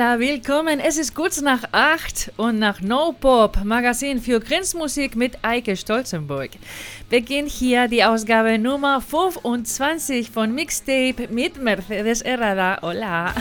Hola, willkommen. Es ist kurz nach 8 und nach No Pop, Magazin für Grenzmusik mit Eike Stolzenburg, beginnt hier die Ausgabe Nummer 25 von Mixtape mit Mercedes Herrada. Hola.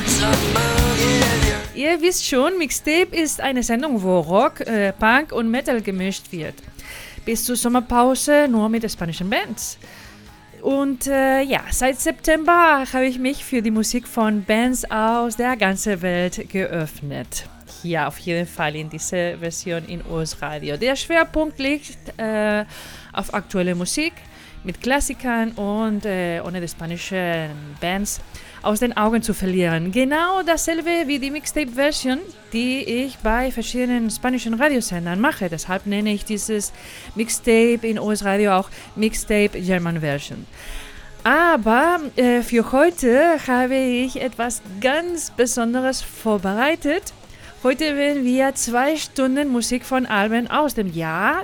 Ihr wisst schon, Mixtape ist eine Sendung, wo Rock, Punk und Metal gemischt wird. Bis zur Sommerpause nur mit spanischen Bands. Und seit September habe ich mich für die Musik von Bands aus der ganzen Welt geöffnet. Hier auf jeden Fall in dieser Version in US Radio. Der Schwerpunkt liegt auf aktuelle Musik mit Klassikern und ohne die spanischen Bands aus den Augen zu verlieren. Genau dasselbe wie die Mixtape-Version, die ich bei verschiedenen spanischen Radiosendern mache. Deshalb nenne ich dieses Mixtape in US Radio auch Mixtape German Version. Aber für heute habe ich etwas ganz Besonderes vorbereitet. Heute werden wir 2 Stunden Musik von Alben aus dem Jahr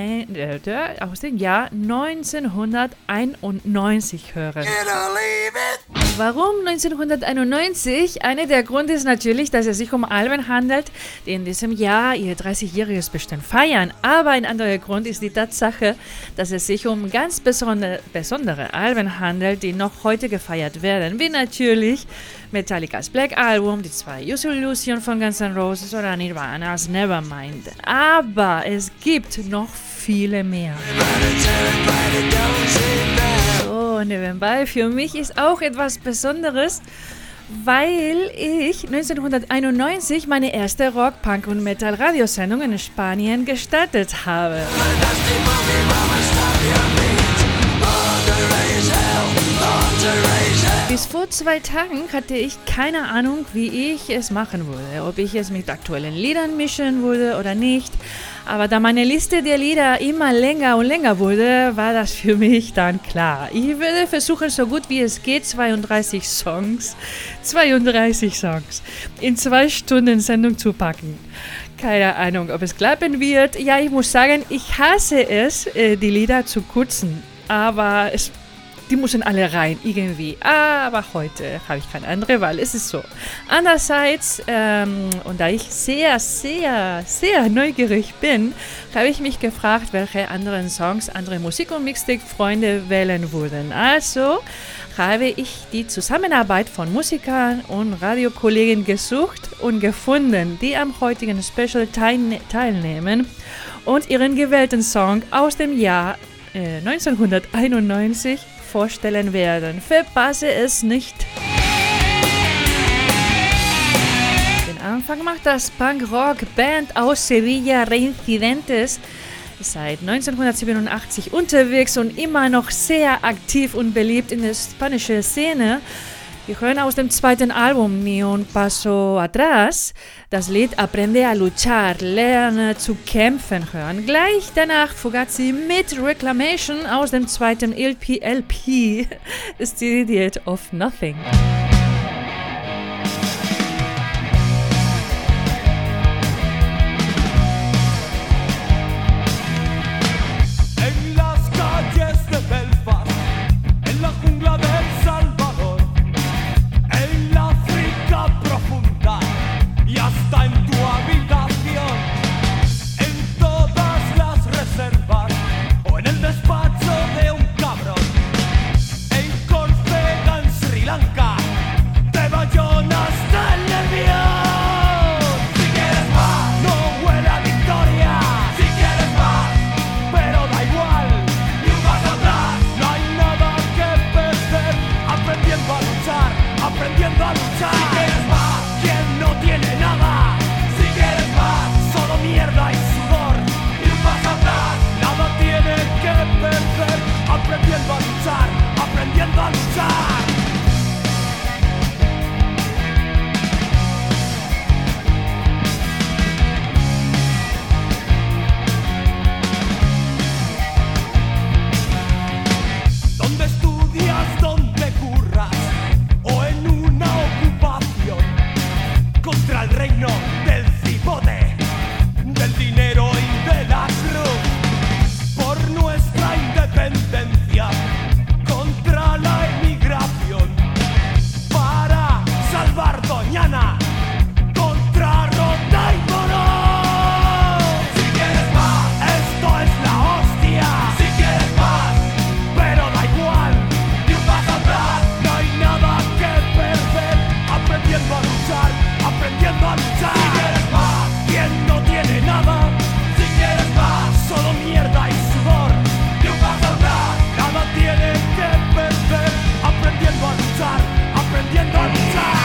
1991 hören. Warum 1991? Einer der Gründe ist natürlich, dass es sich um Alben handelt, die in diesem Jahr ihr 30-jähriges Bestehen feiern. Aber ein anderer Grund ist die Tatsache, dass es sich um ganz besondere Alben handelt, die noch heute gefeiert werden. Wie natürlich Metallicas Black Album, die 2 Use Illusion von Guns N' Roses oder Nirvana's Nevermind. Aber es gibt noch viele mehr. So, nebenbei, für mich ist auch etwas Besonderes, weil ich 1991 meine erste Rock, Punk und Metal Radiosendung in Spanien gestartet habe. Bis vor 2 Tagen hatte ich keine Ahnung, wie ich es machen würde, ob ich es mit aktuellen Liedern mischen würde oder nicht. Aber da meine Liste der Lieder immer länger und länger wurde, war das für mich dann klar. Ich würde versuchen, so gut wie es geht, 32 Songs in 2 Stunden Sendung zu packen. Keine Ahnung, ob es klappen wird. Ja, ich muss sagen, ich hasse es, die Lieder zu kürzen. Aber die müssen alle rein, irgendwie. Aber heute habe ich keine andere Wahl, es ist so. Andererseits, und da ich sehr, sehr, sehr neugierig bin, habe ich mich gefragt, welche anderen Songs andere Musik- und Mixtape-Freunde wählen würden. Also habe ich die Zusammenarbeit von Musikern und Radiokollegen gesucht und gefunden, die am heutigen Special teilnehmen und ihren gewählten Song aus dem Jahr 1991 vorstellen werden. Verpasse es nicht. Den Anfang macht das Punk-Rock-Band aus Sevilla Reincidentes, seit 1987 unterwegs und immer noch sehr aktiv und beliebt in der spanischen Szene. Wir hören aus dem 2. Album Ni un paso atrás das Lied Aprende a luchar, lerne zu kämpfen hören. Gleich danach Fugazi mit Reclamation aus dem 2. LP, The Idiot of Nothing. Despacho de un cabrón en Córcega, en Sri Lanka. aprendiendo a luchar, aprendiendo a luchar.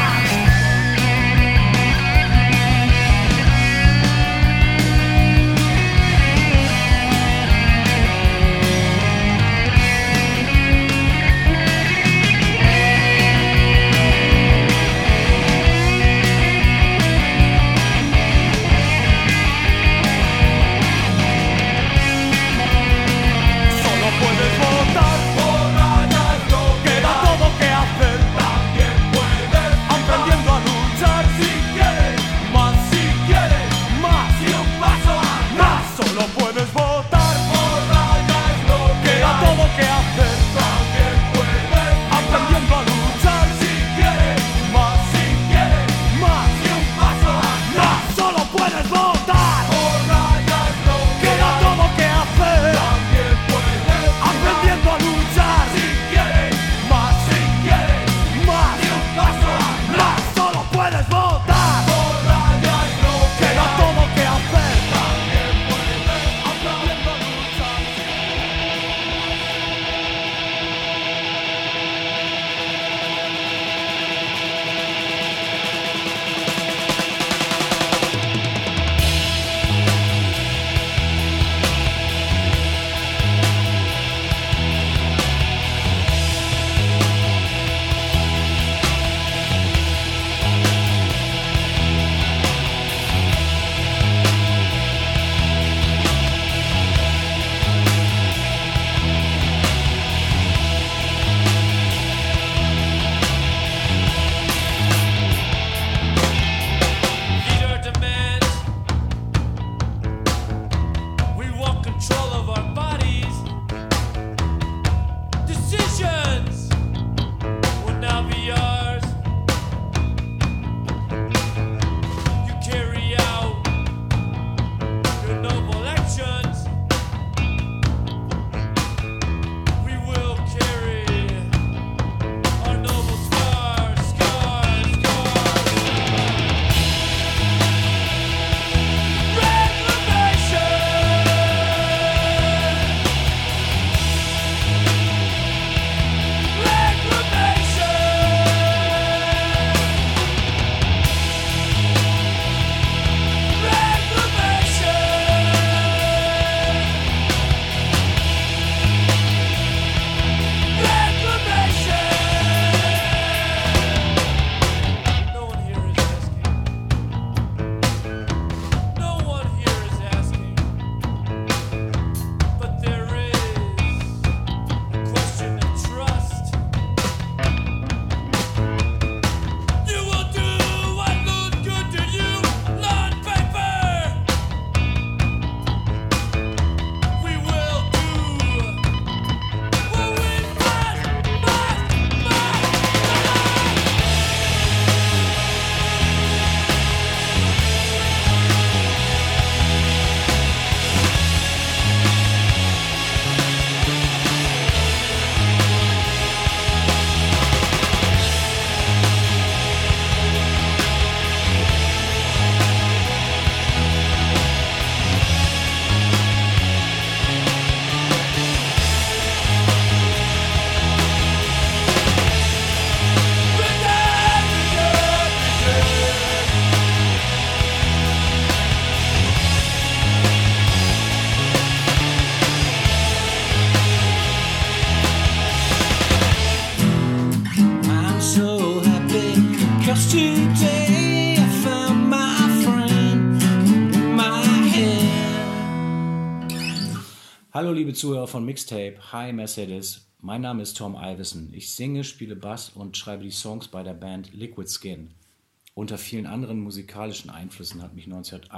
Hallo liebe Zuhörer von Mixtape, hi Mercedes, mein Name ist Tom Iverson. Ich singe, spiele Bass und schreibe die Songs bei der Band Liquid Skin. Unter vielen anderen musikalischen Einflüssen hat mich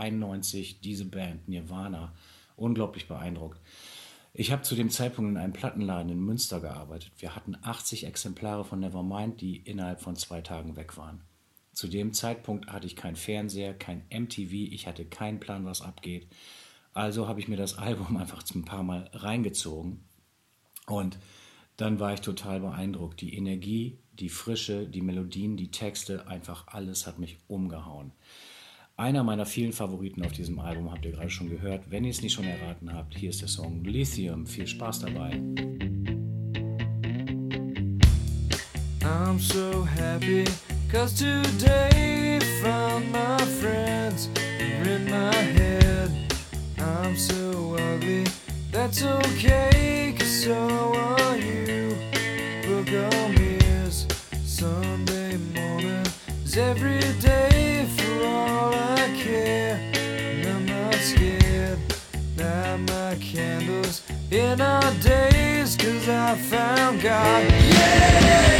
1991 diese Band Nirvana unglaublich beeindruckt. Ich habe zu dem Zeitpunkt in einem Plattenladen in Münster gearbeitet. Wir hatten 80 Exemplare von Nevermind, die innerhalb von 2 Tagen weg waren. Zu dem Zeitpunkt hatte ich keinen Fernseher, kein MTV, ich hatte keinen Plan, was abgeht. Also habe ich mir das Album einfach ein paar Mal reingezogen und dann war ich total beeindruckt. Die Energie, die Frische, die Melodien, die Texte, einfach alles hat mich umgehauen. Einer meiner vielen Favoriten auf diesem Album habt ihr gerade schon gehört. Wenn ihr es nicht schon erraten habt, hier ist der Song Lithium. Viel Spaß dabei. I'm so happy, 'cause today found my friends are in my head. I'm so ugly, that's okay, 'cause so are you. Book on mirrors, Sunday morning is every day for all I care. And I'm not scared, light my candles in our days, 'cause I found God. Yeah!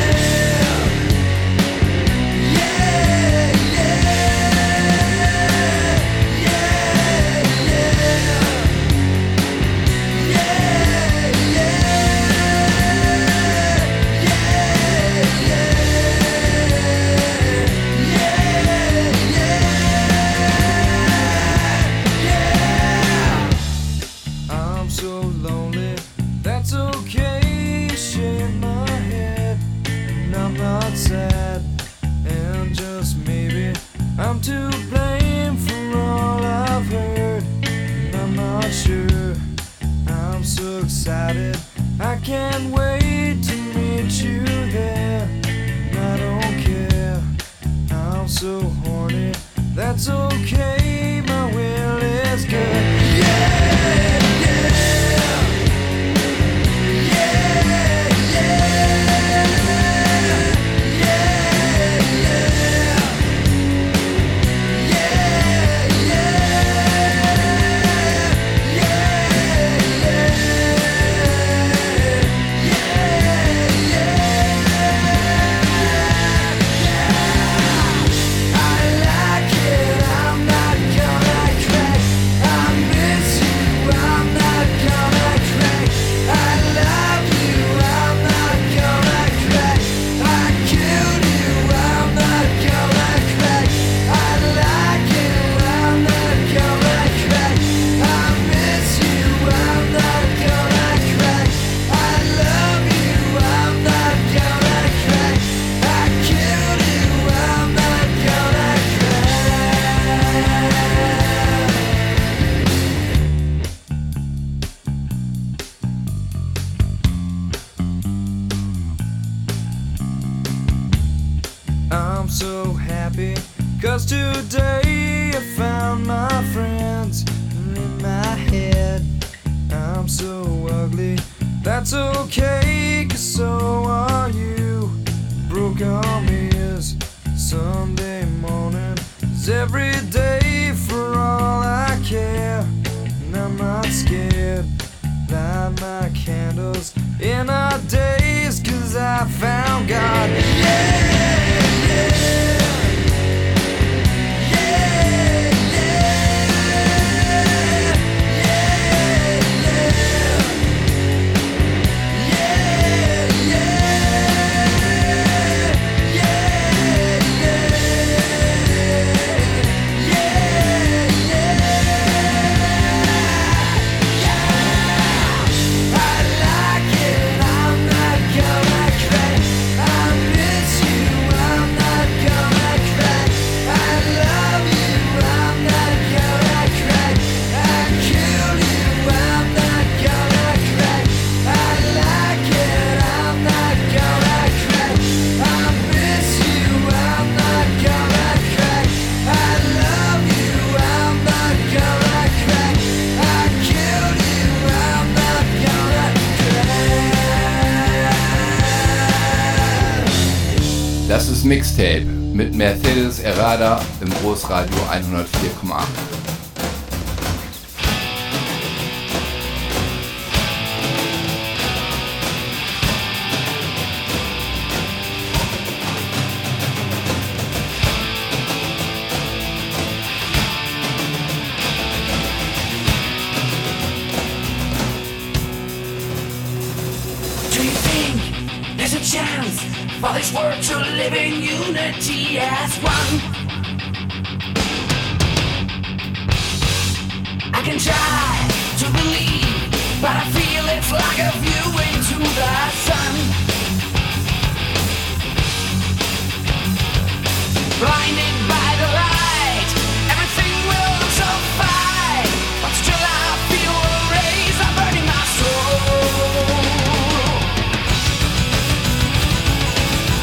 Sad, and just maybe I'm to blame for all I've heard, and I'm not sure. I'm so excited, I can't wait to meet you there, and I don't care, I'm so horny, that's okay, my will is good. Yeah, yeah, yeah, yeah. So happy, 'cause today I found my friends in my head. I'm so ugly, that's okay, 'cause so are you. Broke arm is Sunday morning is every day for all I care, and I'm not scared, light my candles in our days, 'cause I found God. Yeah! Das ist Mixtape mit Mercedes Errada im Großradio 104,8. Chance for this world to live in unity as one. I can try to believe, but I feel it's like a view into the sun. Blinded by the light, everything will look so fine, but still I feel a razor burning my soul.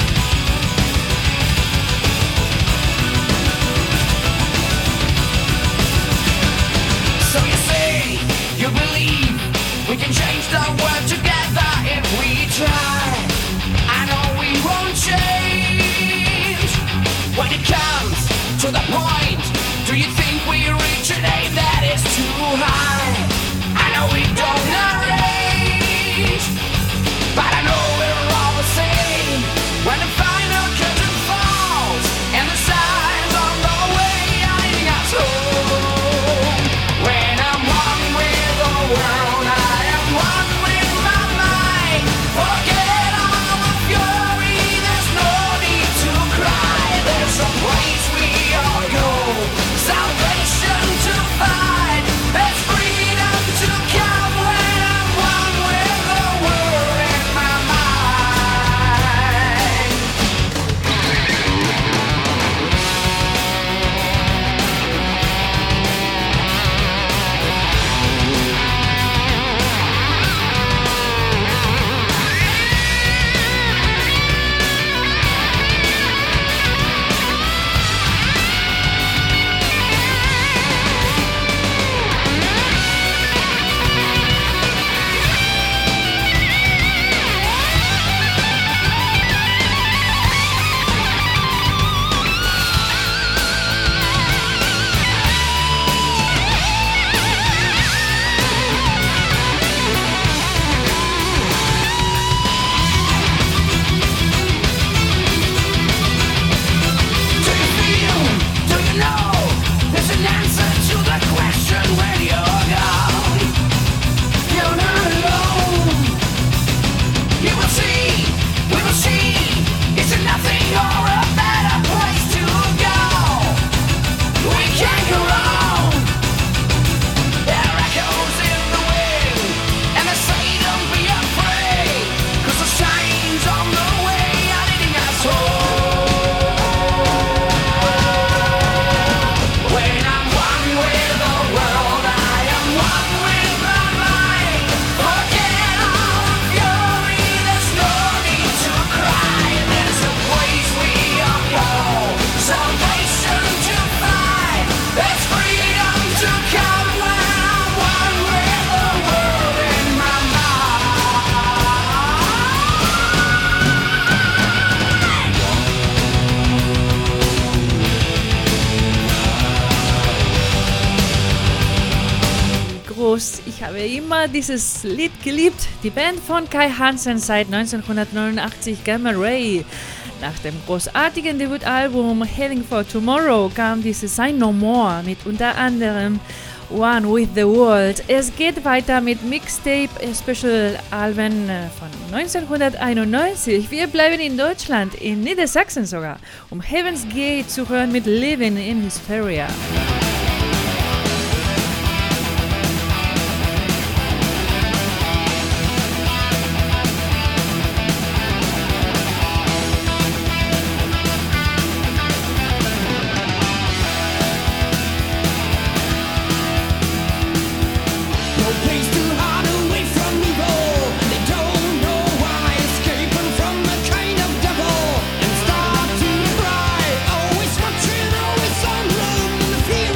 to the point. Do you think we reach an aim that is too high? I know we don't arrange, but I know we're all the same. When the final curtain falls and the signs on the way are leading us home. When I'm one with the world, I am one with my mind. Forget all the fury, there's no need to cry. There's a place we all go, salvation to find. There's freedom to come when I'm one with the world in my mind. Do you feel, do you know, there's an answer to the question when you're gone. You're not alone. You will see, we will see, is it nothing or a better place to go? We can't go wrong. There are echoes in the wind, and they say don't be afraid, 'cause the signs on the way are leading us home. When I'm one with the world, I am one with my mind. Forget all the fury, there's no need to cry. There's a place we all go, salvation to find. There's freedom to come when I'm one with the world in my Groß. Ich habe immer dieses Lied geliebt. Die Band von Kai Hansen seit 1989, Gamma Ray. Nach dem großartigen Debütalbum Heading for Tomorrow kam dieses Sign No More mit unter anderem One with the World. Es geht weiter mit Mixtape Special Alben von 1991. Wir bleiben in Deutschland, in Niedersachsen sogar, um Heaven's Gate zu hören mit Living in Hysteria. No place too hard away from evil. They don't know why, escaping from a kind of devil and start to cry. Always watching, always on room. The fear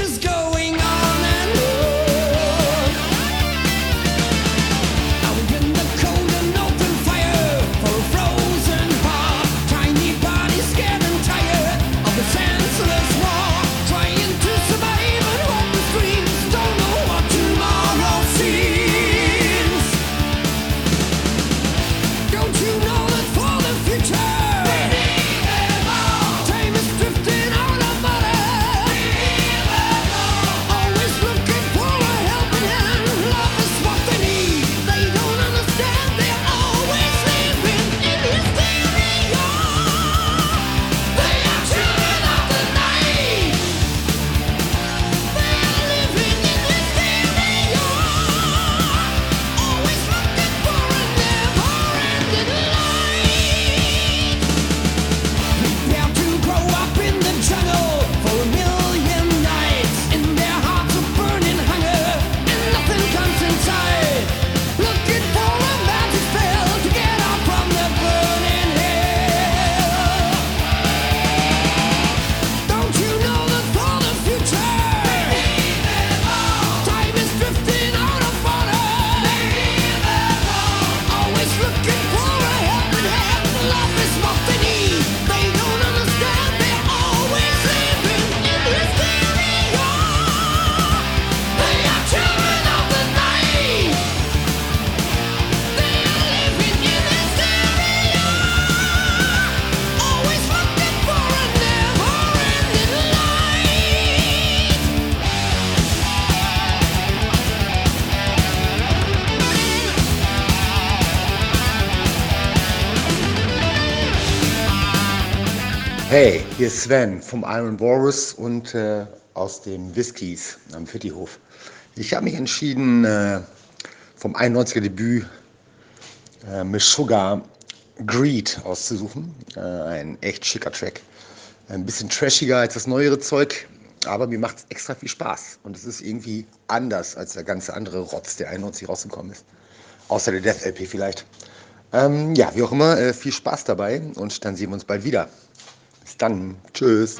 Hey, hier ist Sven vom Iron Walrus und aus dem Whiskys am Fittihof. Ich habe mich entschieden, vom 91er Debüt Miss Sugar Greed auszusuchen. Ein echt schicker Track. Ein bisschen trashiger als das neuere Zeug, aber mir macht es extra viel Spaß. Und es ist irgendwie anders als der ganze andere Rotz, der 91 rausgekommen ist. Außer der Death LP vielleicht. Ja, wie auch immer, viel Spaß dabei und dann sehen wir uns bald wieder. Bis dann. Tschüss.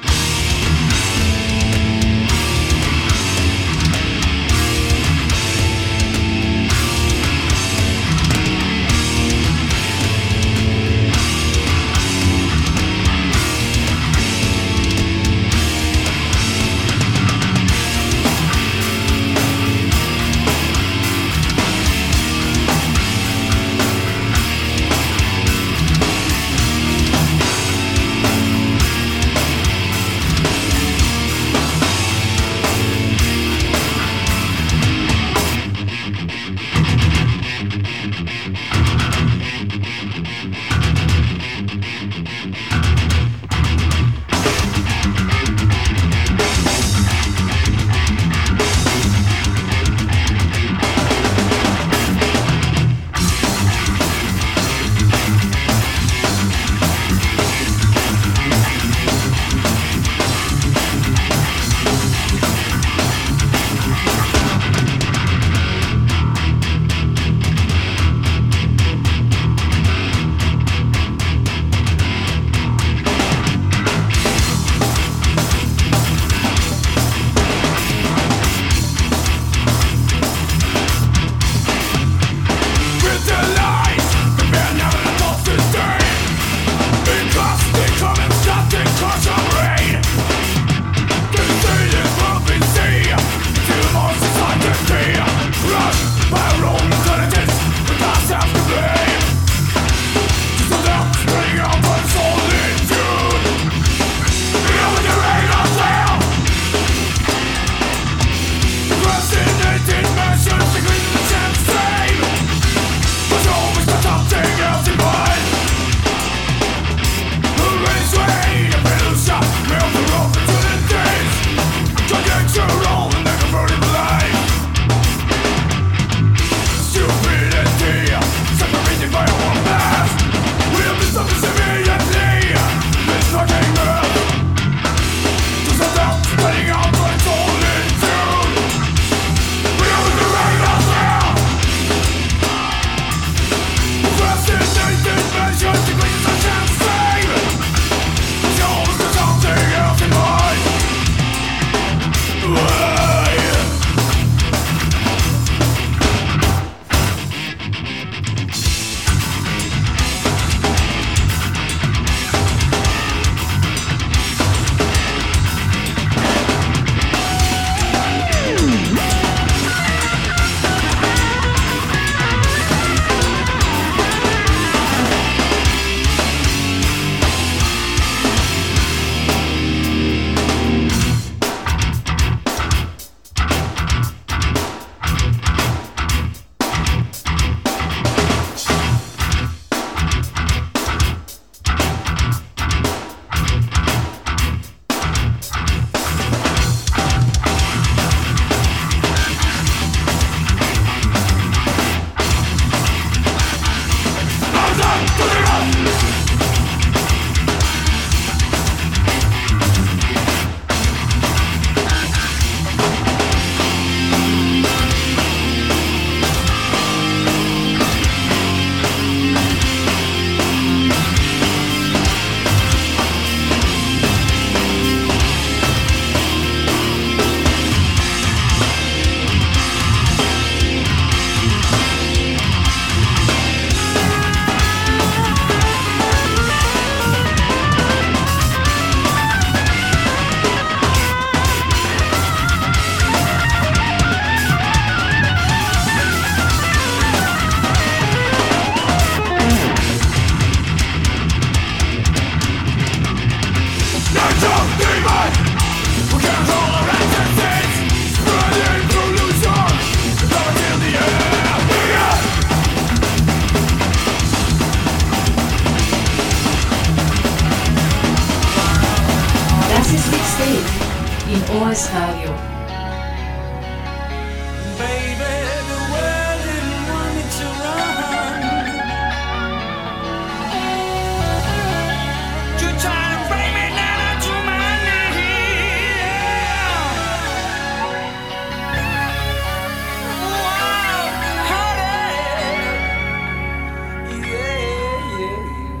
im OS Radio. Baby, the world didn't want me to run. You're trying to bring me down to my knees. Wow, honey. Yeah, yeah.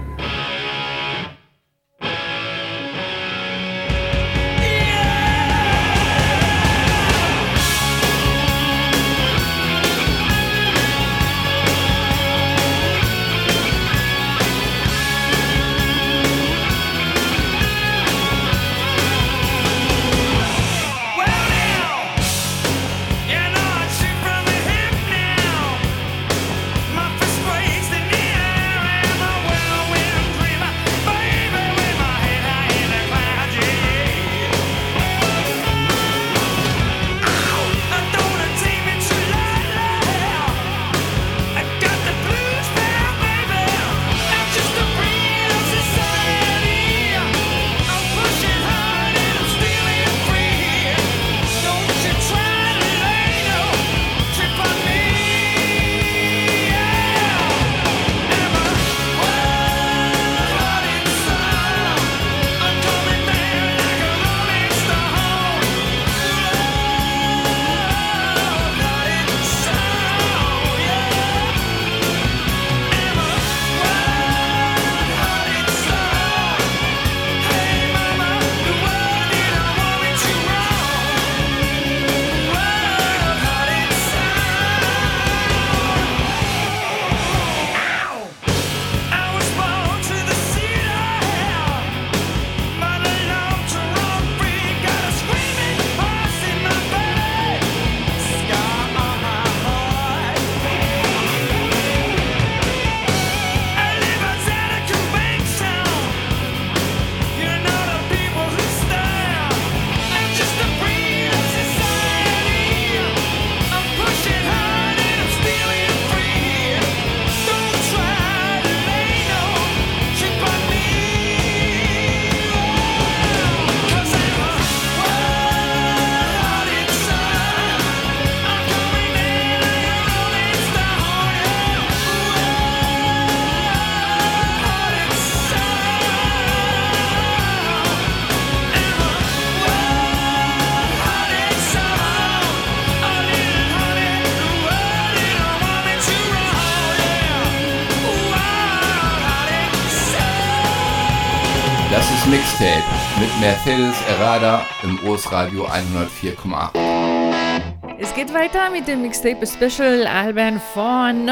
Das ist Mixtape mit Mercedes Errada im OS Radio 104,8. Es geht weiter mit dem Mixtape Special Alben von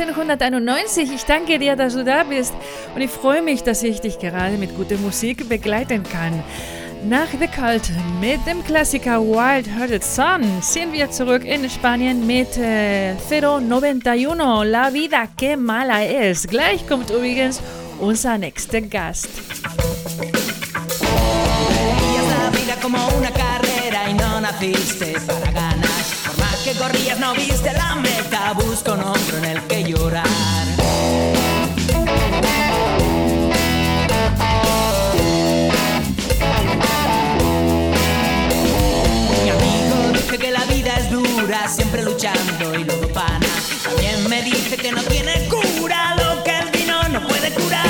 1991. Ich danke dir, dass du da bist und ich freue mich, dass ich dich gerade mit guter Musik begleiten kann. Nach The Cult mit dem Klassiker Wild Hearted Son sind wir zurück in Spanien mit 091 La Vida Que Mala Es. Gleich kommt übrigens unser nächster Gast. La vida como una carrera y no naciste para ganar. Por más que corrías no viste la meta, busca un hombro en el que llorar. Mi amigo dice que la vida es dura, siempre luchando y luego pana. También me dice que no tiene cura, lo que el vino no puede curar.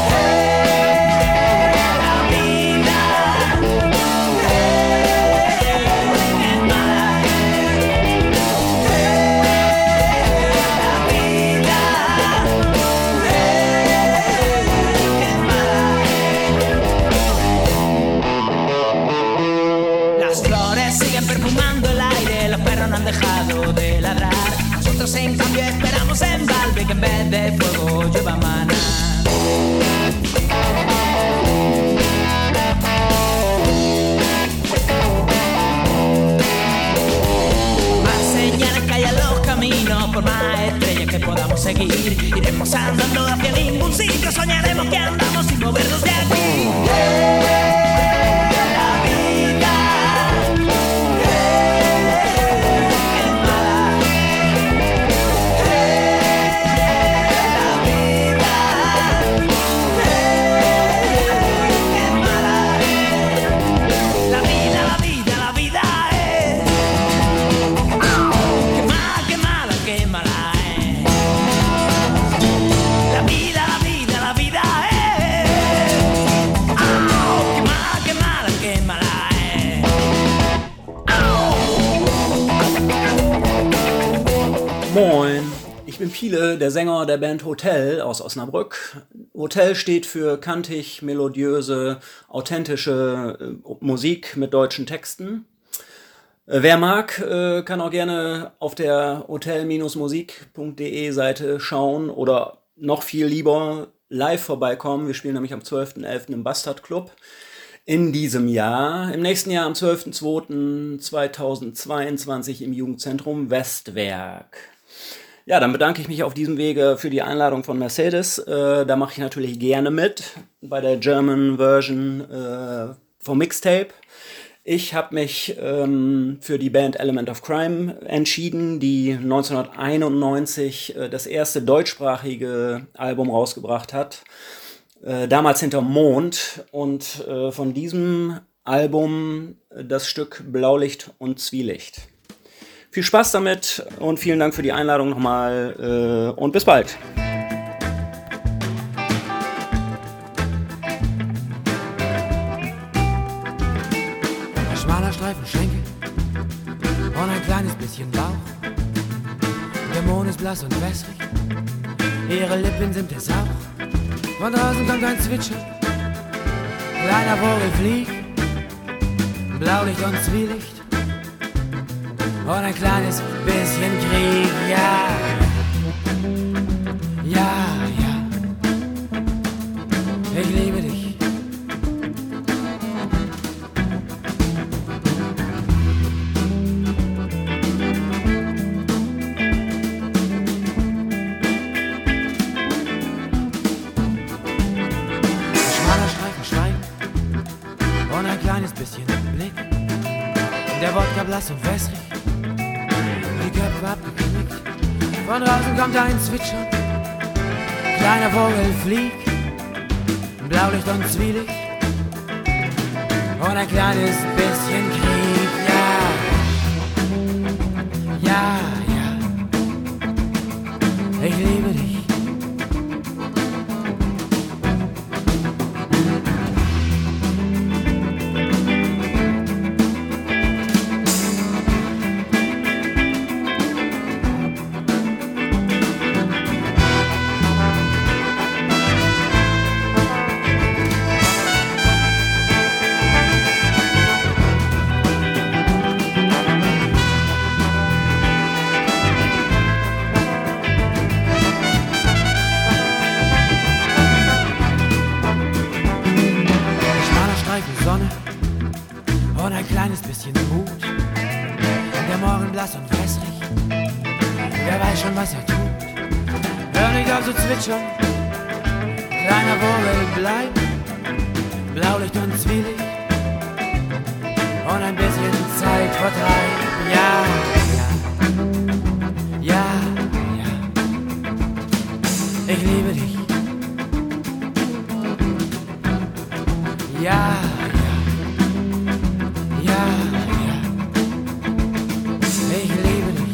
Dejado de ladrar. Nosotros en cambio esperamos en Valve que en vez de fuego llueva maná. Más señales que hay en los caminos, por más estrellas que podamos seguir, iremos andando hacia ningún sitio, soñaremos que andamos sin movernos de aquí. Moin, ich bin Piele, der Sänger der Band Hotel aus Osnabrück. Hotel steht für kantig, melodiöse, authentische Musik mit deutschen Texten. Wer mag, kann auch gerne auf der hotel-musik.de Seite schauen oder noch viel lieber live vorbeikommen. Wir spielen nämlich am 12.11. im Bastard Club in diesem Jahr. Im nächsten Jahr am 12.02.2022 im Jugendzentrum Westwerk. Ja, dann bedanke ich mich auf diesem Wege für die Einladung von Mercedes. Da mache ich natürlich gerne mit bei der German Version vom Mixtape. Ich habe mich für die Band Element of Crime entschieden, die 1991 das erste deutschsprachige Album rausgebracht hat. Damals hinterm Mond. Und von diesem Album das Stück Blaulicht und Zwielicht. Viel Spaß damit und vielen Dank für die Einladung nochmal und bis bald. Schmaler Streifen Schenkel und ein kleines bisschen Bauch. Der Mond ist blass und wässrig, ihre Lippen sind es auch. Von draußen kommt ein Zwitschern, kleiner Vogel fliegt, Blaulicht und Zwielicht und ein kleines bisschen Krieg, ja, ja, ja, ich liebe dich. Der Wodka blass und wässrig, die Köpfe abgeknickt. Von draußen kommt ein Zwitschern, kleiner Vogel fliegt, Blaulicht und Zwielicht und ein kleines bisschen Krieg, ja, ja, ja, ich liebe dich. Kleiner Vogel bleibt, Blaulicht und Zwielicht und ein bisschen Zeit vertreibt, ja, ja, ja, ja, ich liebe dich, ja, ja, ja, ja, ich liebe dich.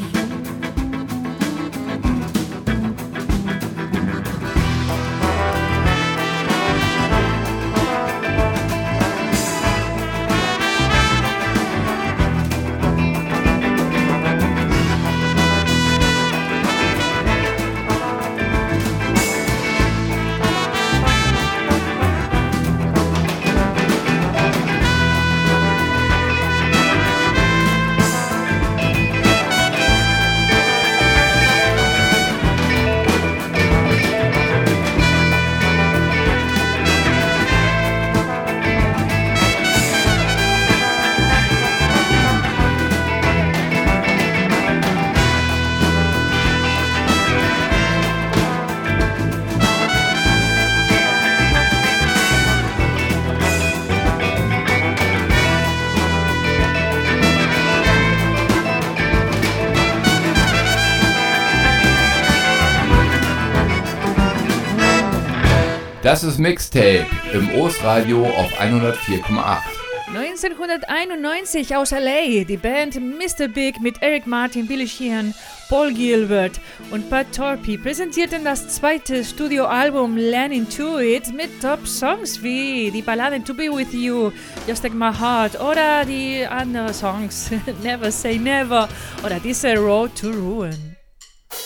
Das ist Mixtape im OS-Radio auf 104,8. 1991 aus LA, die Band Mr. Big mit Eric Martin, Billy Sheehan, Paul Gilbert und Pat Torpey präsentierten das zweite Studioalbum Learning to It mit Top-Songs wie die Ballade To Be With You, Just Like My Heart oder die anderen Songs Never Say Never oder diese Road to Ruin.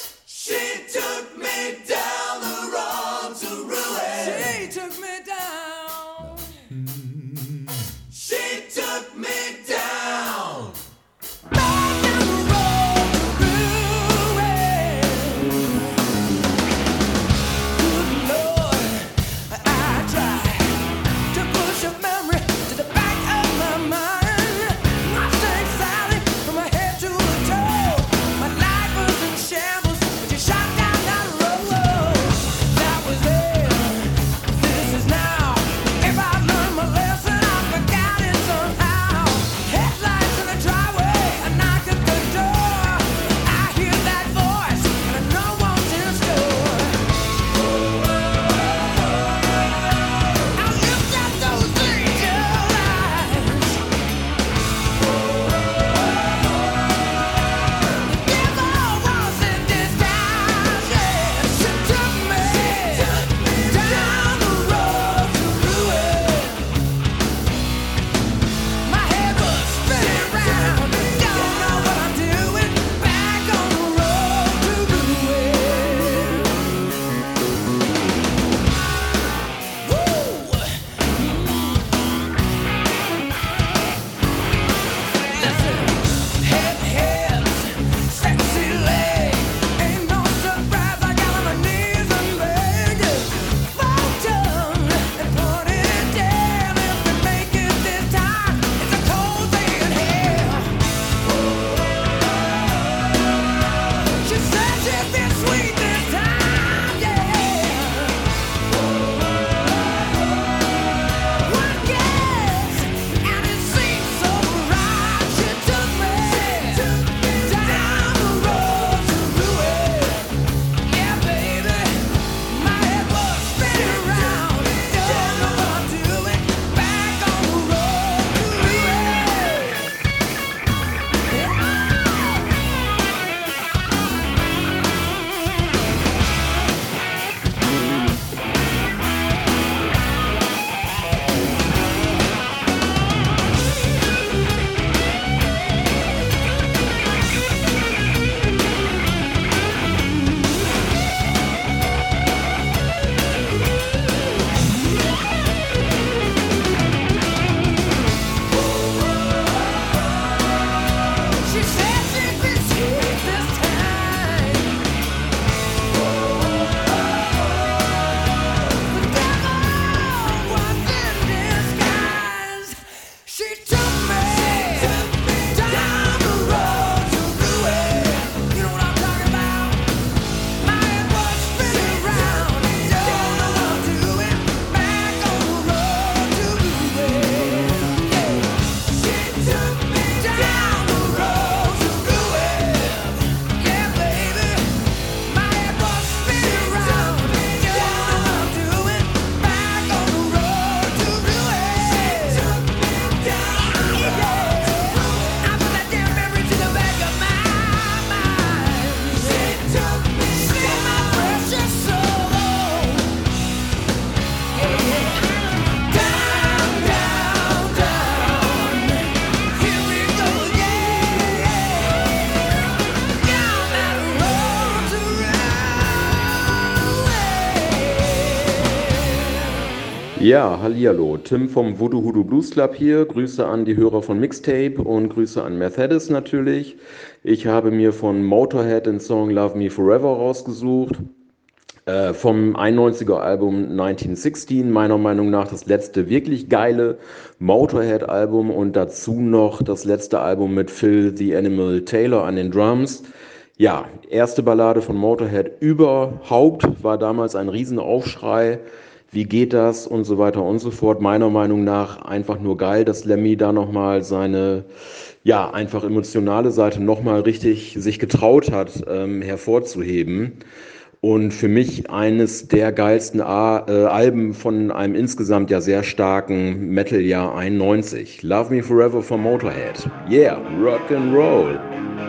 Ja, hallihallo, Tim vom Voodoo Hoodoo Blues Club hier. Grüße an die Hörer von Mixtape und Grüße an Mercedes natürlich. Ich habe mir von Motorhead den Song Love Me Forever rausgesucht. Vom 91er Album 1916, meiner Meinung nach das letzte wirklich geile Motorhead-Album und dazu noch das letzte Album mit Phil the Animal Taylor an den Drums. Ja, erste Ballade von Motorhead überhaupt, war damals ein Riesenaufschrei. Wie geht das und so weiter und so fort. Meiner Meinung nach einfach nur geil, dass Lemmy da nochmal seine, ja, einfach emotionale Seite nochmal richtig sich getraut hat, hervorzuheben. Und für mich eines der geilsten Alben von einem insgesamt ja sehr starken Metal-Jahr 91. Love Me Forever von Motorhead. Yeah, rock and roll.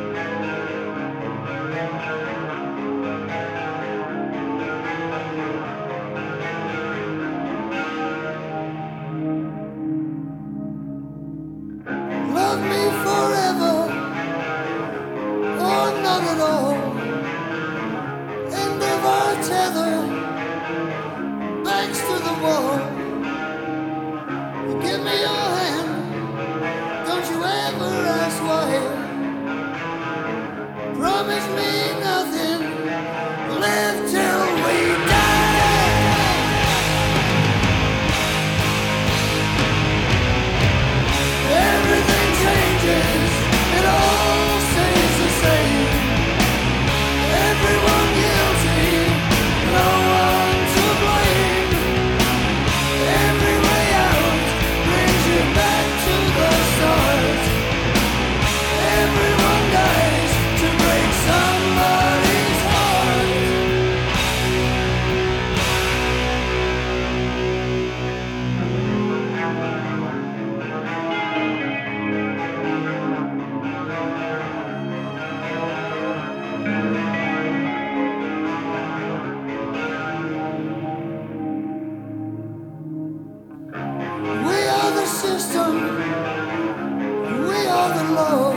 Love me forever, or not at all. End of our tether, backs to the wall. Give me your hand, don't you ever ask why. Promise me nothing, live till we die. Everything changes, it all stays the same. Everyone guilty, no one to blame. Every way out brings you back to the start. Everyone dies to break somebody's heart. We are the system, we are the law,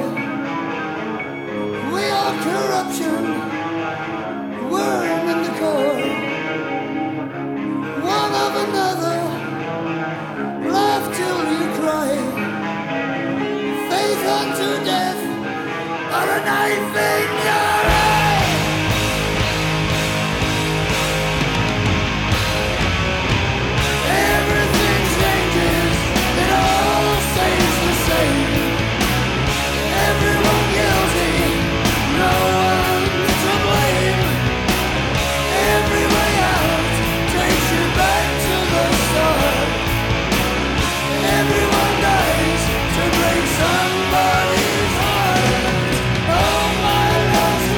we are corruption, worm in the core. One of another, laugh till you cry. Faith unto death, or a knife in your eye. Everything changes, it all stays the same. Everyone guilty, no one to blame. Every way out takes you back to the start. Everyone dies to break somebody's heart. Oh, my love's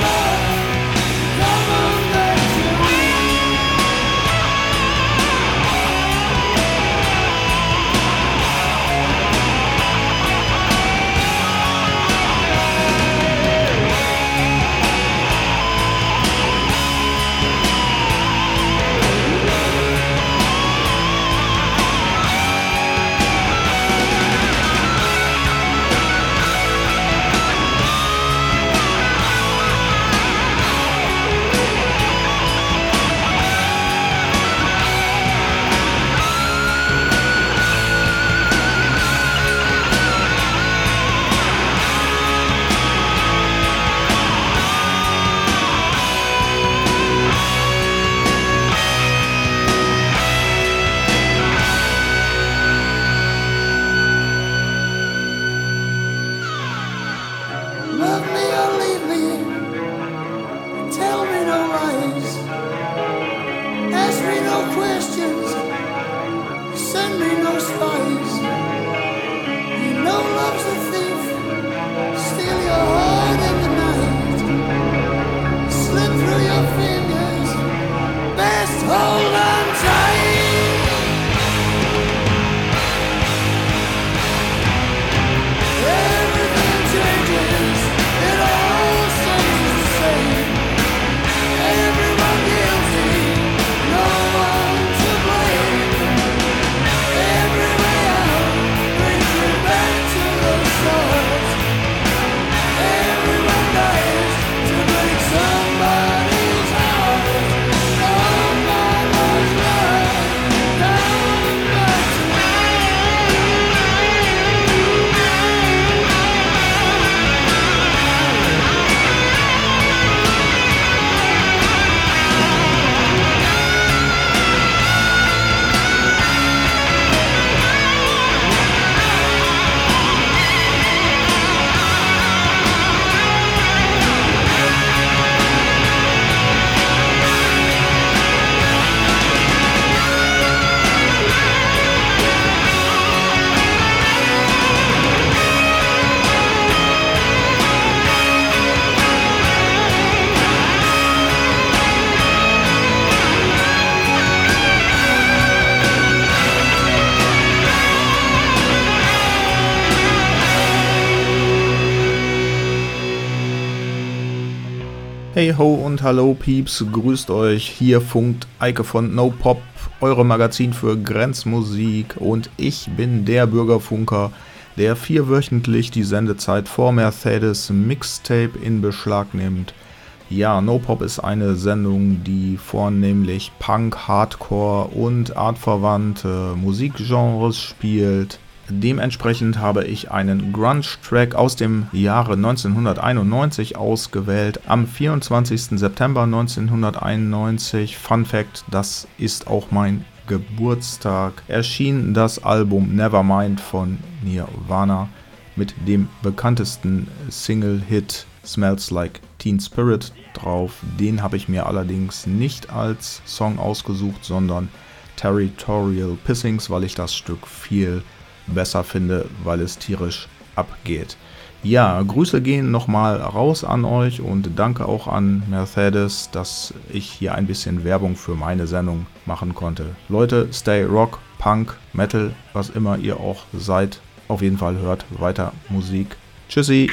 Hey ho und hallo Pieps, grüßt euch, hier funkt Eike von No Pop, eure Magazin für Grenzmusik und ich bin der Bürgerfunker, der 4-wöchentlich die Sendezeit vor Mercedes Mixtape in Beschlag nimmt. Ja, No Pop ist eine Sendung, die vornehmlich Punk, Hardcore und artverwandte Musikgenres spielt. Dementsprechend habe ich einen Grunge-Track aus dem Jahre 1991 ausgewählt. Am 24. September 1991, Fun Fact, das ist auch mein Geburtstag, erschien das Album Nevermind von Nirvana mit dem bekanntesten Single-Hit Smells Like Teen Spirit drauf. Den habe ich mir allerdings nicht als Song ausgesucht, sondern Territorial Pissings, weil ich das Stück viel besser finde, weil es tierisch abgeht. Ja, Grüße gehen nochmal raus an euch und danke auch an Mercedes, dass ich hier ein bisschen Werbung für meine Sendung machen konnte. Leute, stay rock, Punk, Metal, was immer ihr auch seid. Auf jeden Fall hört weiter Musik. Tschüssi!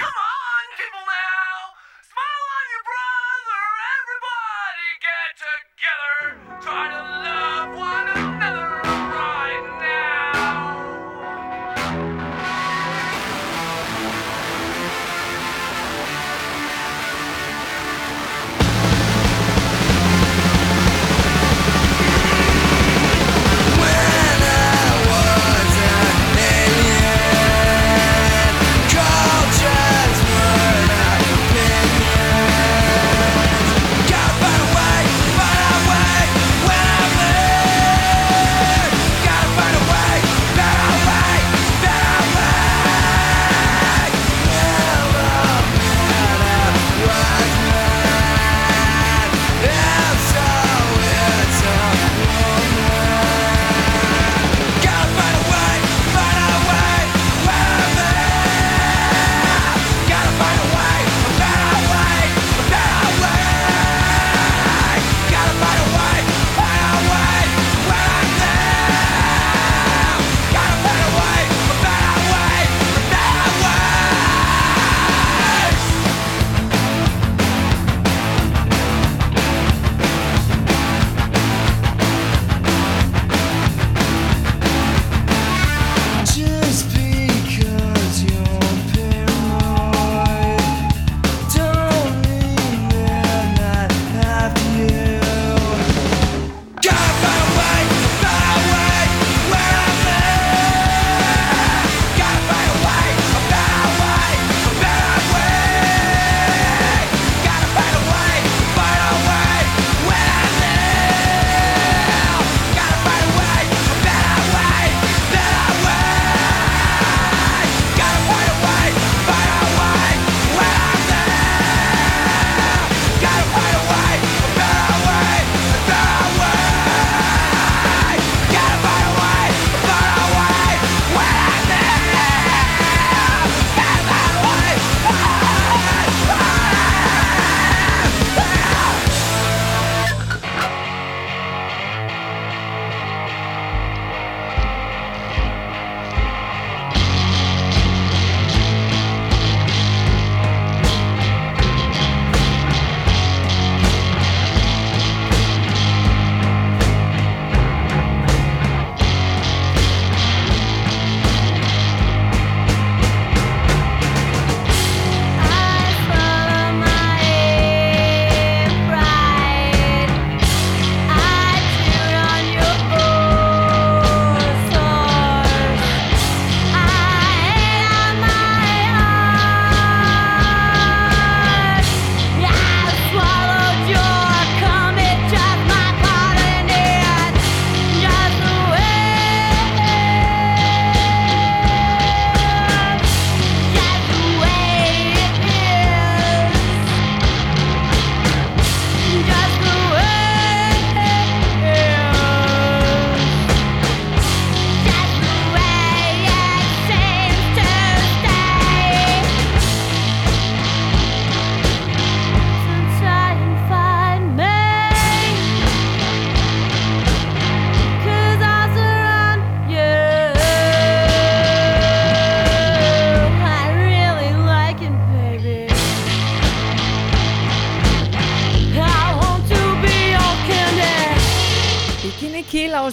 Cultures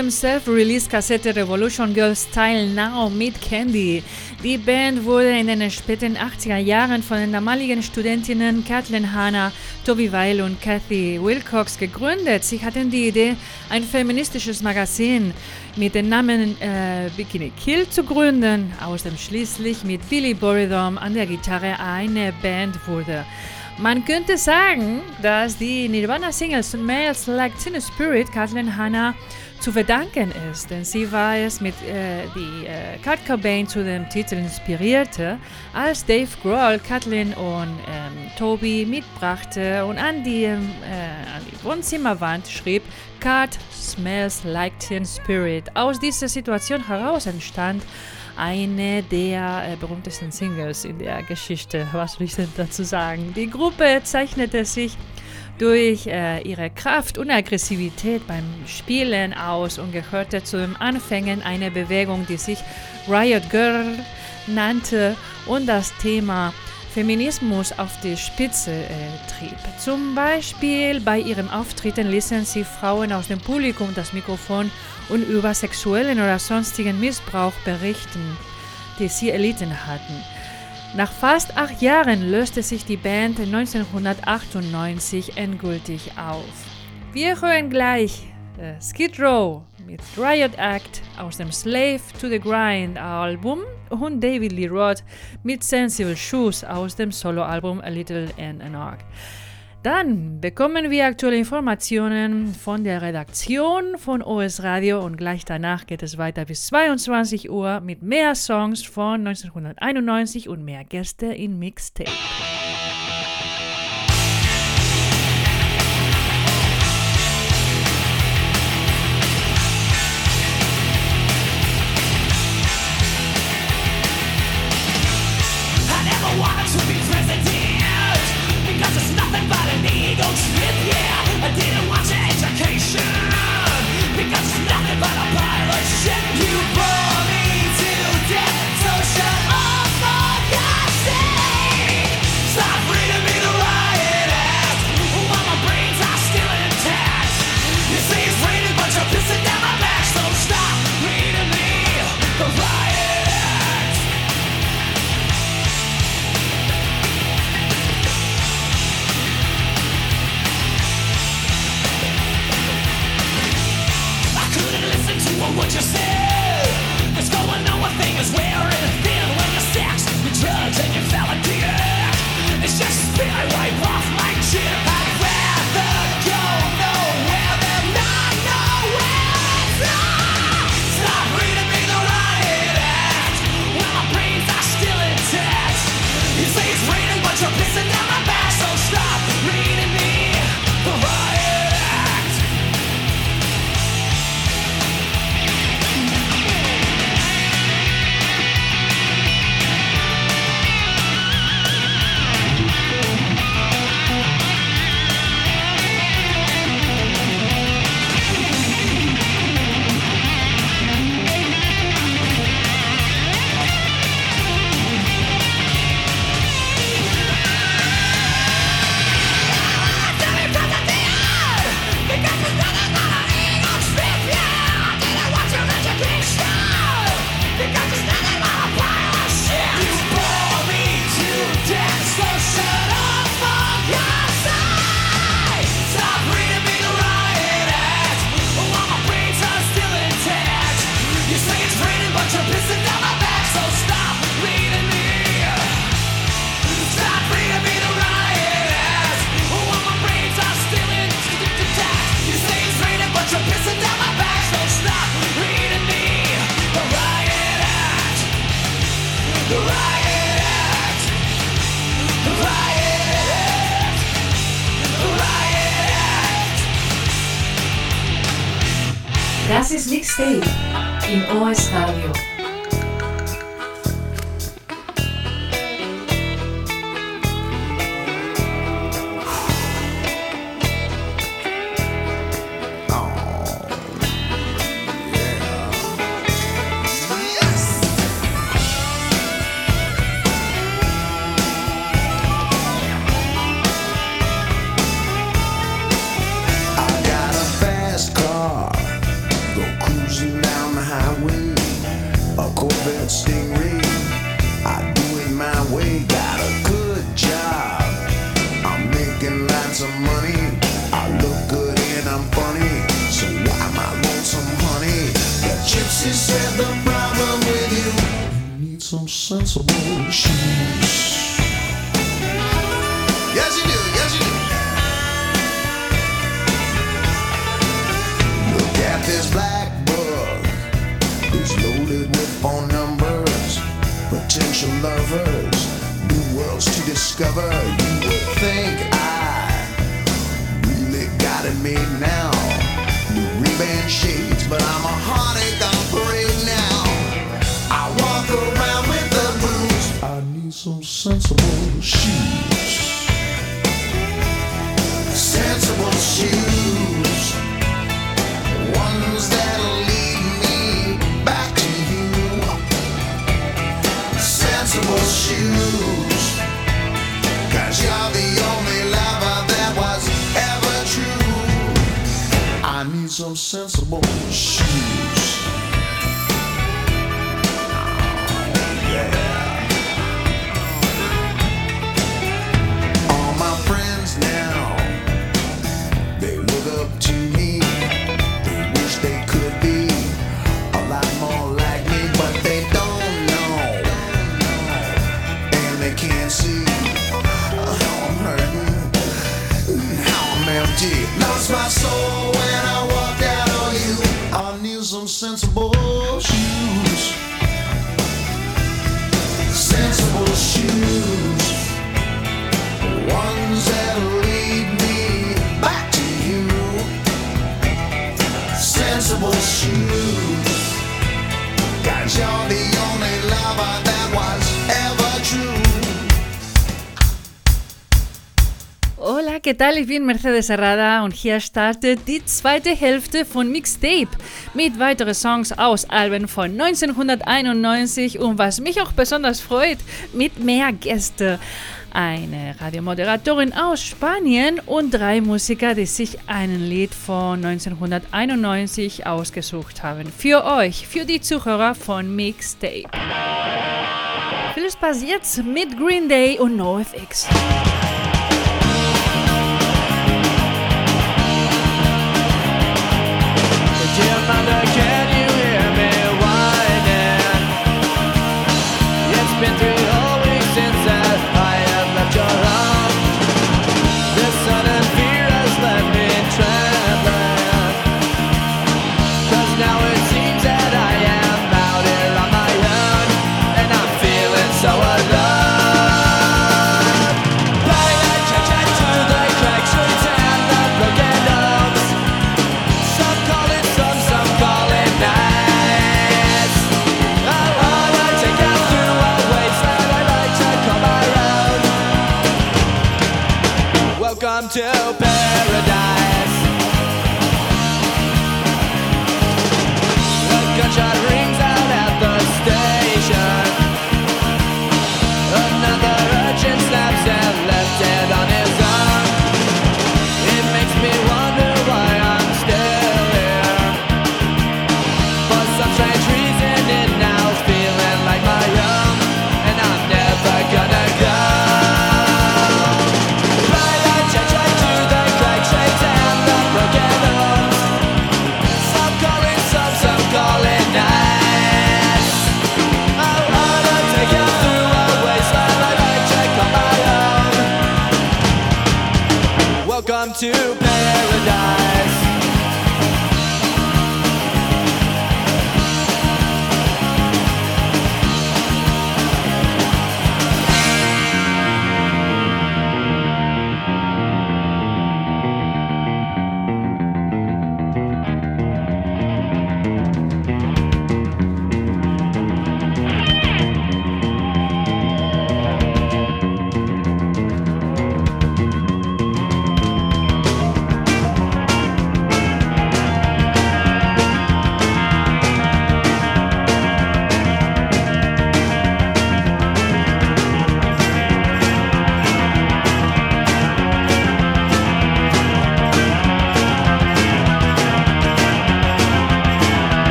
dem Self-Release-Kassette Revolution Girls Style Now mit Candy. Die Band wurde in den späten 80er Jahren von den damaligen Studentinnen Kathleen Hanna, Toby Weil und Kathy Wilcox gegründet. Sie hatten die Idee, ein feministisches Magazin mit dem Namen Bikini Kill zu gründen, aus dem schließlich mit Billy Boridom an der Gitarre eine Band wurde. Man könnte sagen, dass die Nirvana-Single Smells Like Teen Spirit Kathleen Hanna zu verdanken ist, denn sie war es, die Kurt Cobain zu dem Titel inspirierte, als Dave Grohl Kathleen und Toby mitbrachte und an die Wohnzimmerwand schrieb, Kurt Smells Like Teen Spirit. Aus dieser Situation heraus entstand eine der berühmtesten Singles in der Geschichte. Was will ich denn dazu sagen? Die Gruppe zeichnete sich durch ihre Kraft und Aggressivität beim Spielen aus und gehörte zu den Anfängen einer Bewegung, die sich Riot Girl nannte und das Thema Feminismus auf die Spitze trieb. Zum Beispiel bei ihrem Auftreten ließen sie Frauen aus dem Publikum das Mikrofon und über sexuellen oder sonstigen Missbrauch berichten, die sie erlitten hatten. Nach fast 8 Jahren löste sich die Band 1998 endgültig auf. Wir hören gleich Skid Row mit Riot Act aus dem Slave to the Grind Album und David Lee Roth mit Sensible Shoes aus dem Soloalbum A Little and an Arc. Dann bekommen wir aktuelle Informationen von der Redaktion von OS Radio und gleich danach geht es weiter bis 22 Uhr mit mehr Songs von 1991 und mehr Gäste in Mixtape. What you said is going on. One thing is wearing thin when you sex, your drugs and your felony. It's just spilling right off my chin. I'd rather go nowhere than not nowhere. Stop reading me the riot act when my brains are still intact. You say it's raining, but you're pissing down my back, so stop reading me the riot act. Das ist Mixtape im OS Radio. Go cruise stingray. I do it my way, got a good job. I'm making lots of money. I look good and I'm funny. So why am I lonesome, honey? The gypsy said the problem with you need some sensible shoes. Yes you do, yes you do. Look at this black bug who's loaded with phone numbers, potential lovers, new worlds to discover. You would think I really got it made now. New Ray-Ban shades, but I'm a heartache on parade now. I walk around with the blues. I need some sensible shoes. Sensible shoes. Ones that'll lead me back to you. Sensible shoes. 'Cause you're the only lover that was ever true. I need some sensible shoes. All my friends now, they look up to me. They wish they could be a lot more like me, but they don't know, and they can't see how I'm hurting, how I'm empty. Lost my soul when I walked out on you. I need some sensible shoes. Sensible shoes. Ones that'll lead me back to you. Sensible shoes. 'Cause you're the only lover that was ever true. Hola, ¿qué tal? Ich bin Mercedes Herrada und hier startet die zweite Hälfte von Mixtape mit weiteren Songs aus Alben von 1991 und was mich auch besonders freut, mit mehr Gästen. Eine Radiomoderatorin aus Spanien und 3 Musiker, die sich ein Lied von 1991 ausgesucht haben. Für euch, für die Zuhörer von Mixtape. Viel Spaß jetzt mit Green Day und NoFX. Mother, can you hear me whining? It's been 3 whole weeks since I have left your home. The sudden fear has left me trembling. 'Cause now it seems that I am out here on my own, and I'm feeling so alone. Play that cha-cha to the crack streets and the broken homes. Some call it some call it nice. I wanna take you through a wasteland I like to call my own. Welcome to paradise. A gunshot rings out at the station. Another urchin snaps and left dead on his own. It makes me wonder why I'm still here. For some strange reason it now is feeling like my own, and I'm never gonna go. Fly like cha-cha to the crack shapes and the broken homes. Some call it some call it nice. I wanna take you through a wasteland I like to call my own. Welcome to paradise.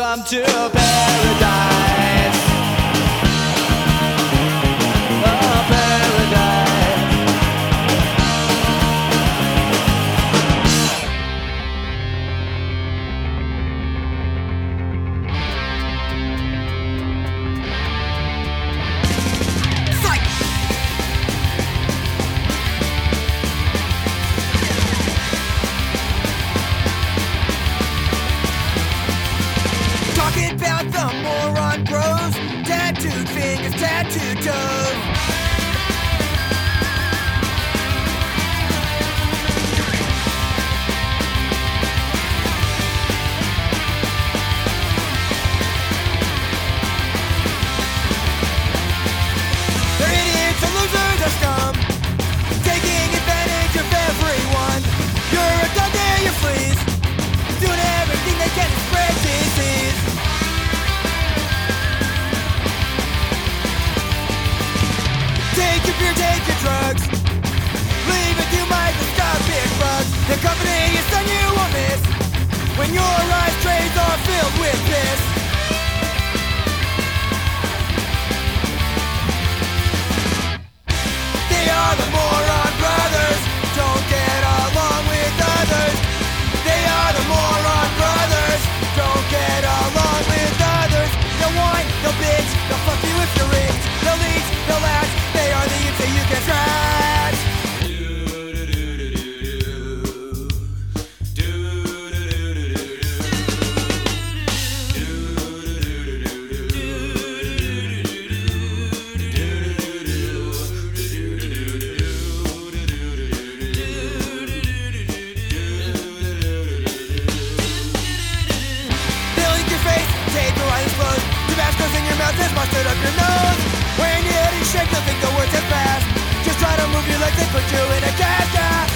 Welcome to paradise. Oh, paradise. Talking about the moron bros, tattooed fingers, tattooed toes. They're idiots and losers are scum, taking advantage of everyone. You're a dog, there you fleas, doing everything they can to spread disease. Take your beer, take your drugs, leave it to microscopic bugs. The company is done, you will miss when your eyes trays are filled with piss. They are the moron brothers, don't get along with others. They are the moron brothers, don't get along with others. They'll whine, they'll bitch, they'll fuck you if you're rich. They'll leech, they'll latch, they are the imps that you can scratch. They'll eat your face, take your eyes closed. Tabasco's in your mouth, there's mustard up your nose. When you hit and shake, they'll think the words have passed. Just try to move your legs, they put you in a cast.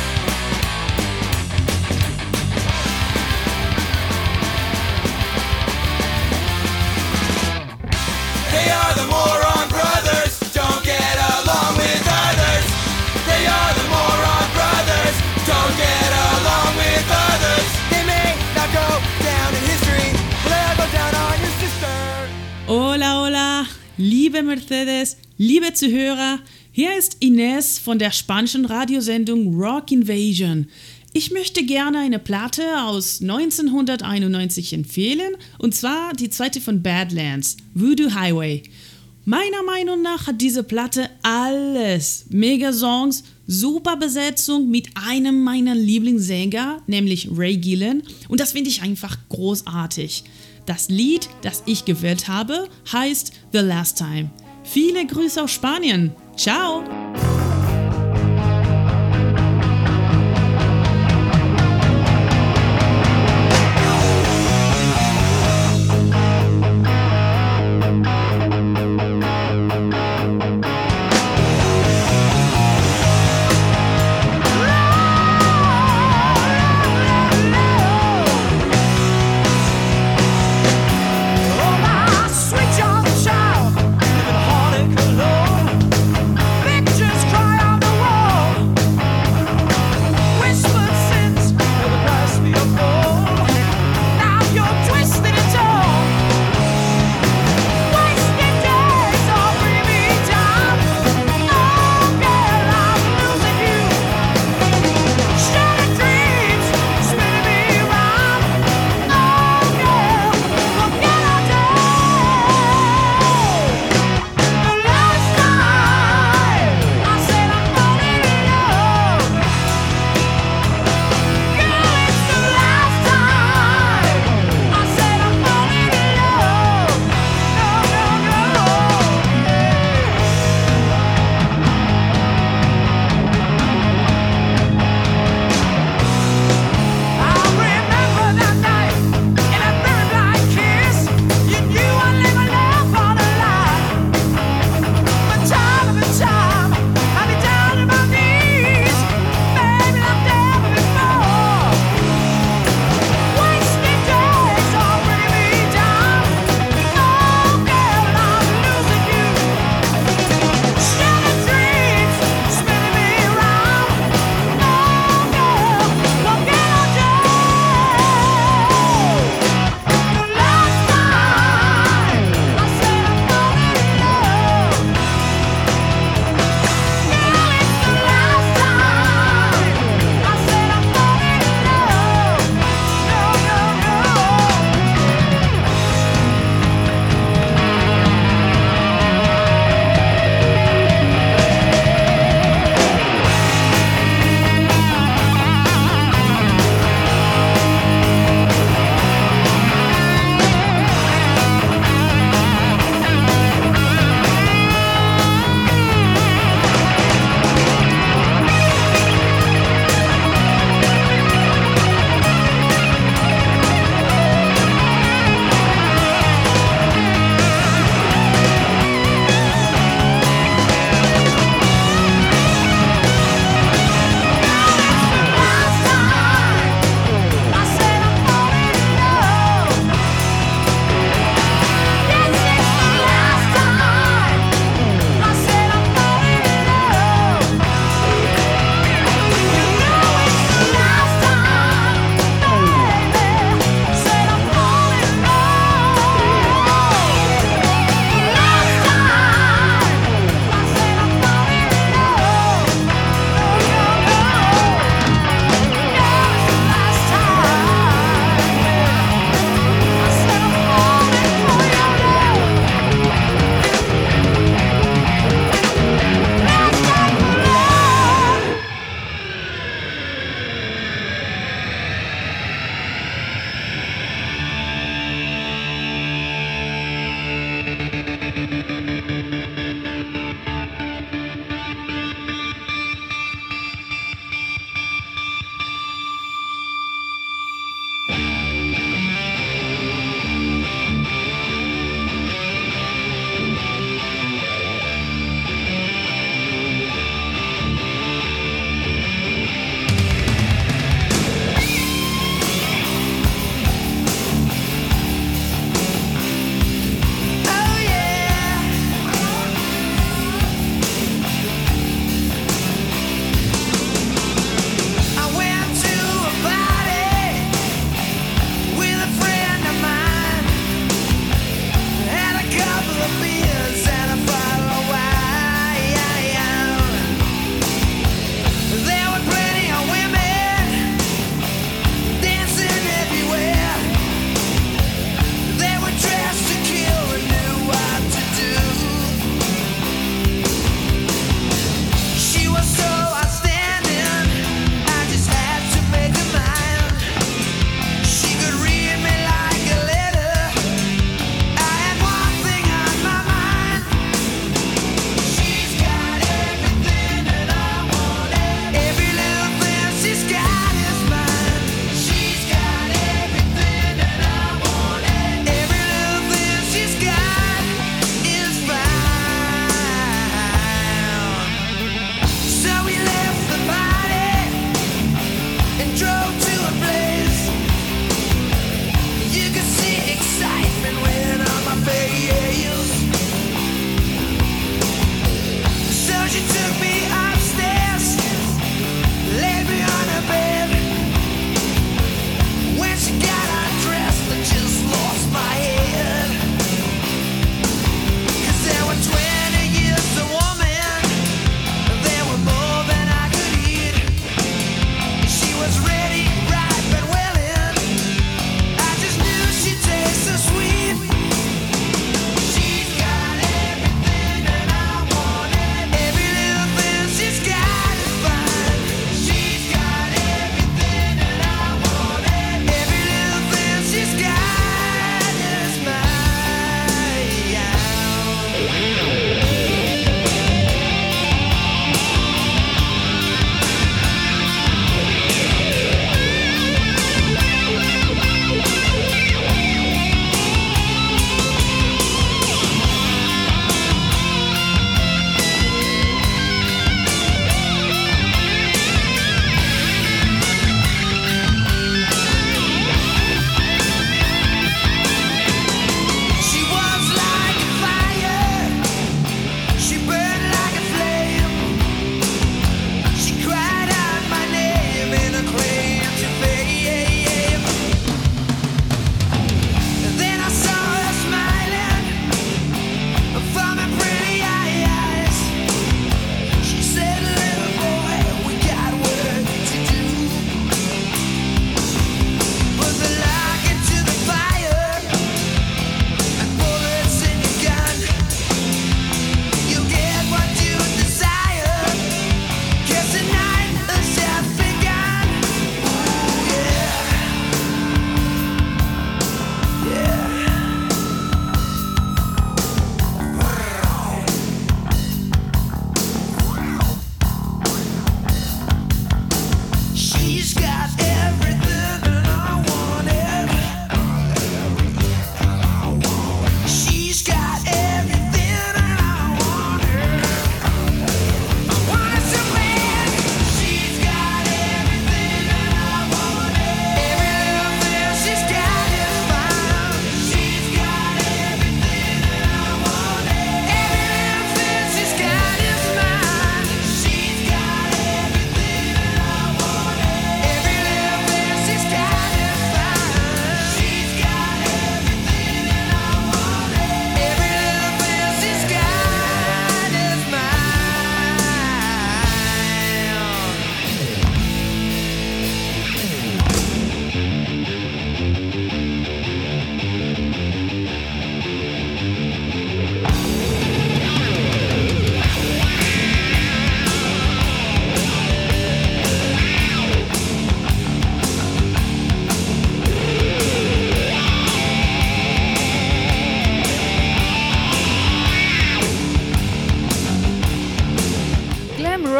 They are the moron brothers, don't get along with others. They are the moron brothers, don't get along with others. They may not go down in history, but they'll go down on your sister. Hola, hola, liebe Mercedes, liebe Zuhörer, hier ist Ines von der spanischen Radiosendung Rock Invasion. Ich möchte gerne eine Platte aus 1991 empfehlen, und zwar die zweite von Badlands, Voodoo Highway. Meiner Meinung nach hat diese Platte alles. Mega Songs, super Besetzung mit einem meiner Lieblingssänger, nämlich Ray Gillen, und das finde ich einfach großartig. Das Lied, das ich gewählt habe, heißt The Last Time. Viele Grüße aus Spanien. Ciao! Sweet young child, living hard and alone. Pictures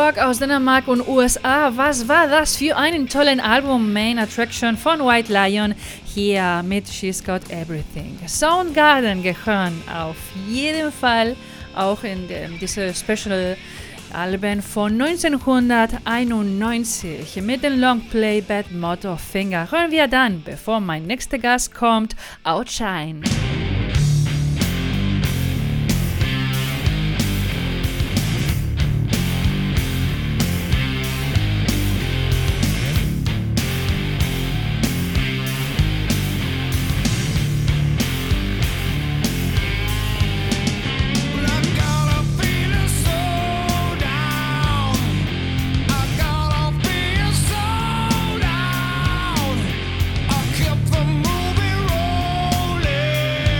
Rock aus Dänemark und USA. Was war das für einen tollen Album Main Attraction von White Lion hier mit She's Got Everything. Soundgarden gehören auf jeden Fall auch in diese Special Alben von 1991 mit dem Longplay Bad Motorfinger. Hören wir dann, bevor mein nächster Gast kommt, Outshine. Kept the movie rolling.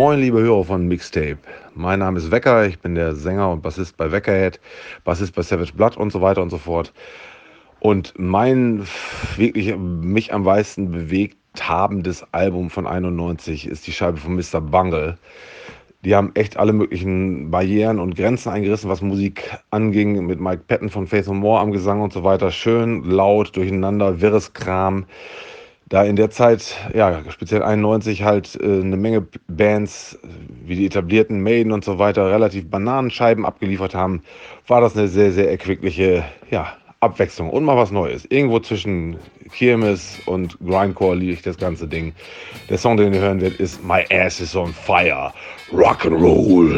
Moin, liebe Hörer von Mixtape. Mein Name ist Wecker, ich bin der Sänger und Bassist bei Weckerhead, Bassist bei Savage Blood und so weiter und so fort. Und mein wirklich mich am meisten bewegt habendes Album von 91 ist die Scheibe von Mr. Bungle. Die haben echt alle möglichen Barrieren und Grenzen eingerissen, was Musik anging, mit Mike Patton von Faith No More am Gesang und so weiter. Schön, laut, durcheinander, wirres Kram. Da in der Zeit, ja, speziell 91 halt eine Menge Bands wie die etablierten Maiden und so weiter relativ Bananenscheiben abgeliefert haben, war das eine sehr, sehr erquickliche, ja, Abwechslung und mal was Neues. Irgendwo zwischen Kirmes und Grindcore liegt das ganze Ding. Der Song, den ihr hören werdet, ist My Ass is on Fire. Rock'n'Roll.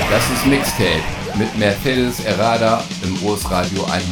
Das ist Mixtape mit Mercedes Errada im OS Radio 104,8.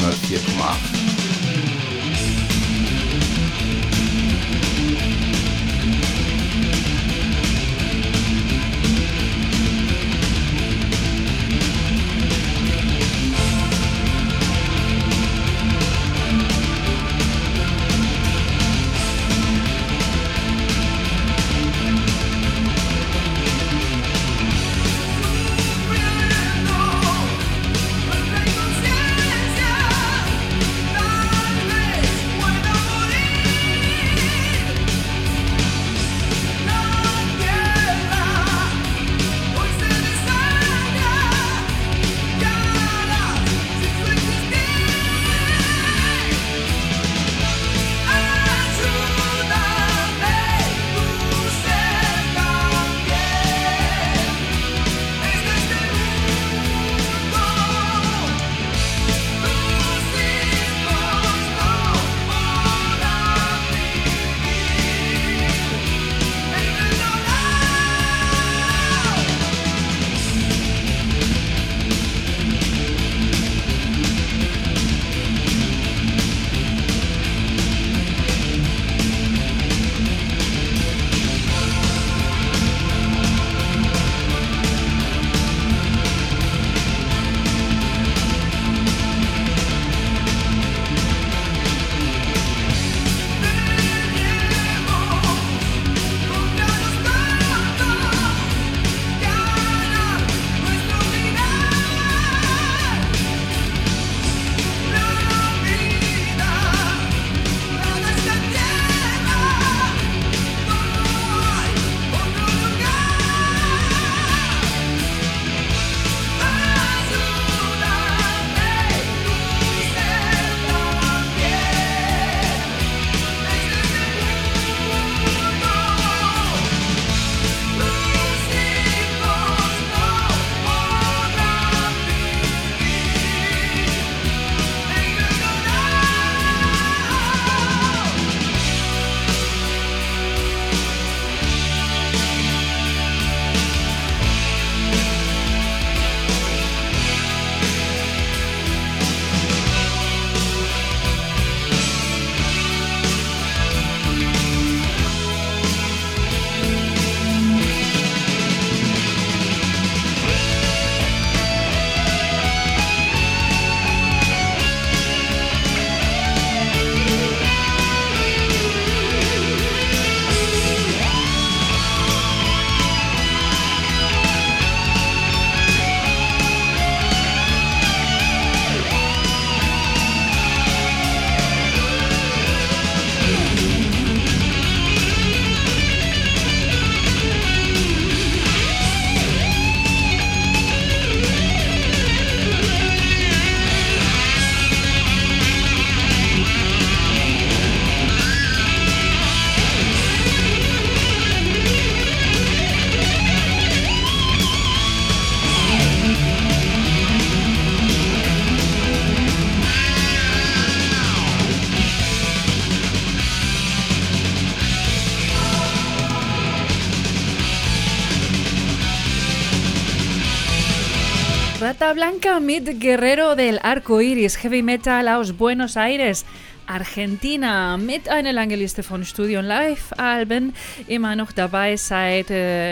Rata Blanca mit Guerrero del Arco Iris, Heavy Metal aus Buenos Aires, Argentina, mit einer langen Liste von Studio- und Live-Alben, immer noch dabei seit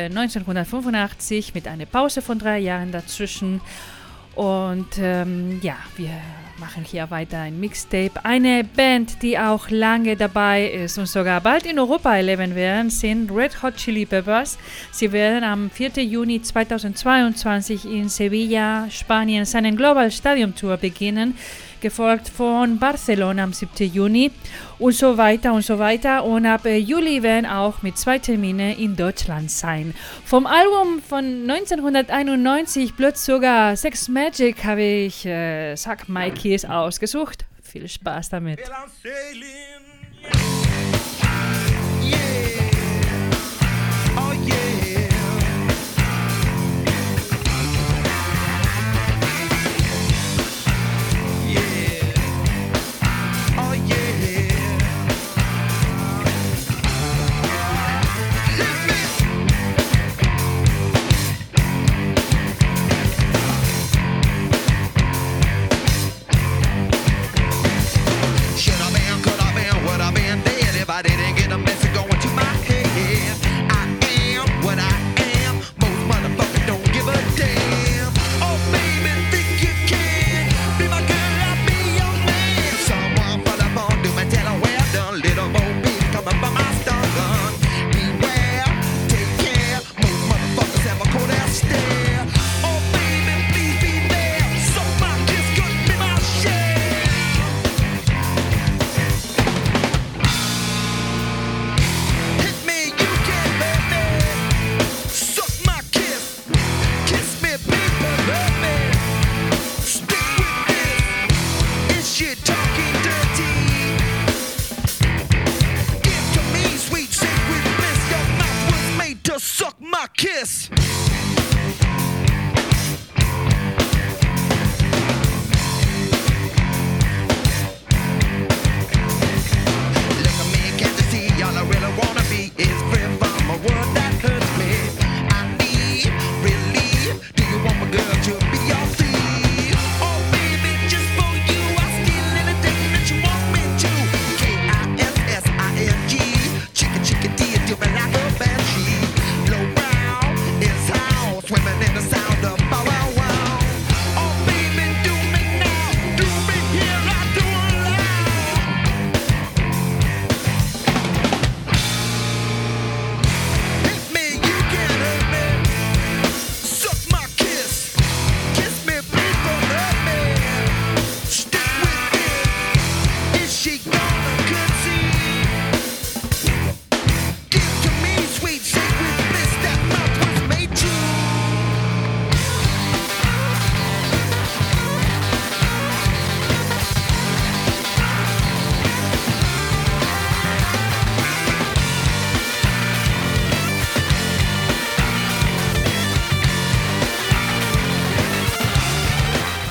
1985, mit einer Pause von 3 Jahren dazwischen. Und ja, wir machen hier weiter ein Mixtape. Eine Band, die auch lange dabei ist und sogar bald in Europa leben werden, sind Red Hot Chili Peppers. Sie werden am 4. Juni 2022 in Sevilla, Spanien, seinen Global Stadium Tour beginnen, gefolgt von Barcelona am 7. Juni und so weiter und so weiter. Und ab Juli werden auch mit 2 Terminen in Deutschland sein. Vom Album von 1991, Blutzucker Sex Magic, habe ich Suck My Kiss ausgesucht. Viel Spaß damit.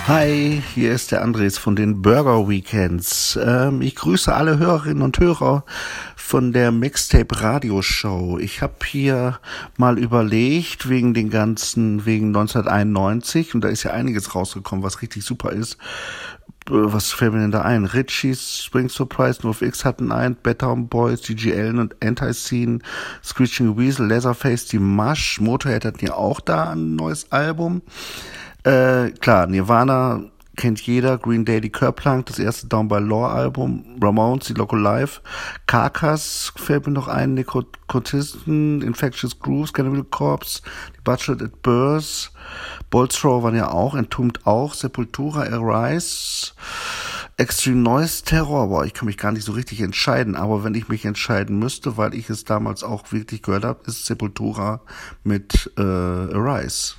Hi, hier ist der Andres von den Burger Weekends. Ich grüße alle Hörerinnen und Hörer von der Mixtape Radioshow. Ich habe hier mal überlegt, wegen 1991, und da ist ja einiges rausgekommen, was richtig super ist. Was fällt mir denn da ein? Richie's, Spring Surprise, NoFX hatten ein, Better Boys, Gigi Allen und Anti-Scene, Screeching Weasel, Leatherface, die Mush, Motorhead hatten ja auch da ein neues Album. Klar, Nirvana kennt jeder, Green Day, die Kerplunk, das erste Down by Law Album, Ramones, die Loco Live, Carcass fällt mir noch ein, Nicotisten, Infectious Grooves, Cannibal Corpse, die Butchered at Birth, Boltzrow waren ja auch, Entombed auch, Sepultura, Arise, Extreme Noise Terror, aber ich kann mich gar nicht so richtig entscheiden, aber wenn ich mich entscheiden müsste, weil ich es damals auch wirklich gehört habe, ist Sepultura mit Arise.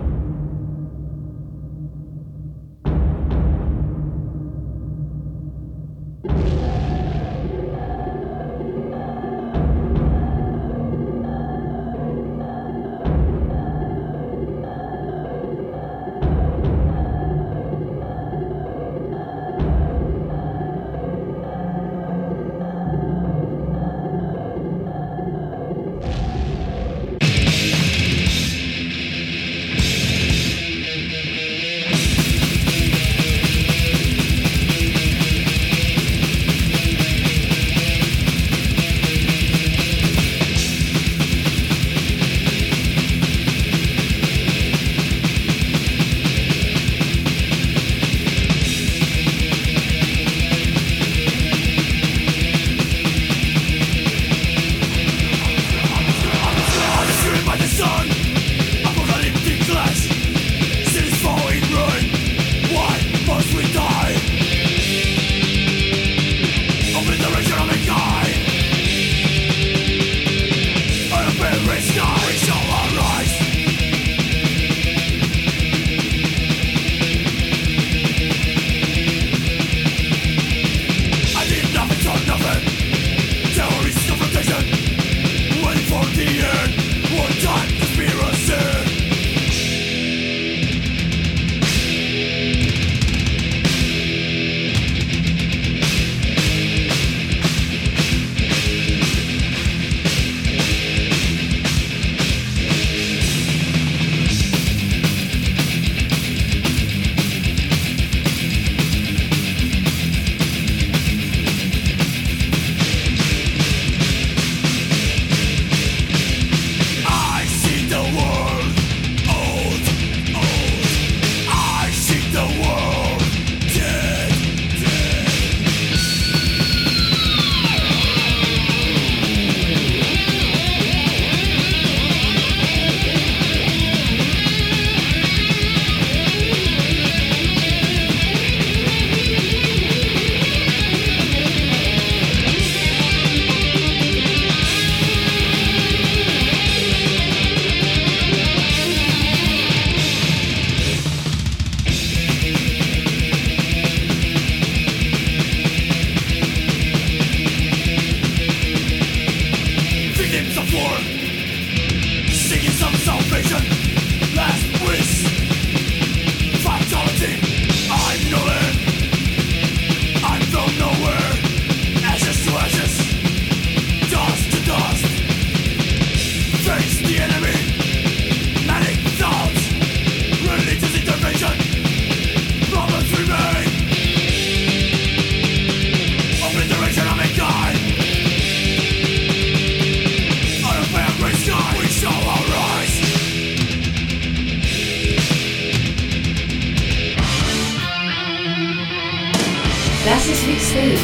Das ist Mixtape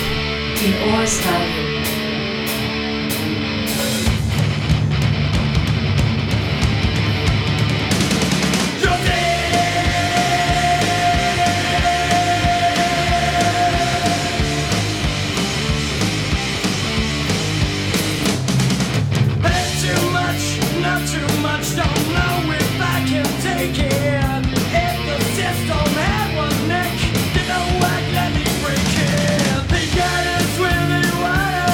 in OS Radio. They got us where they want us.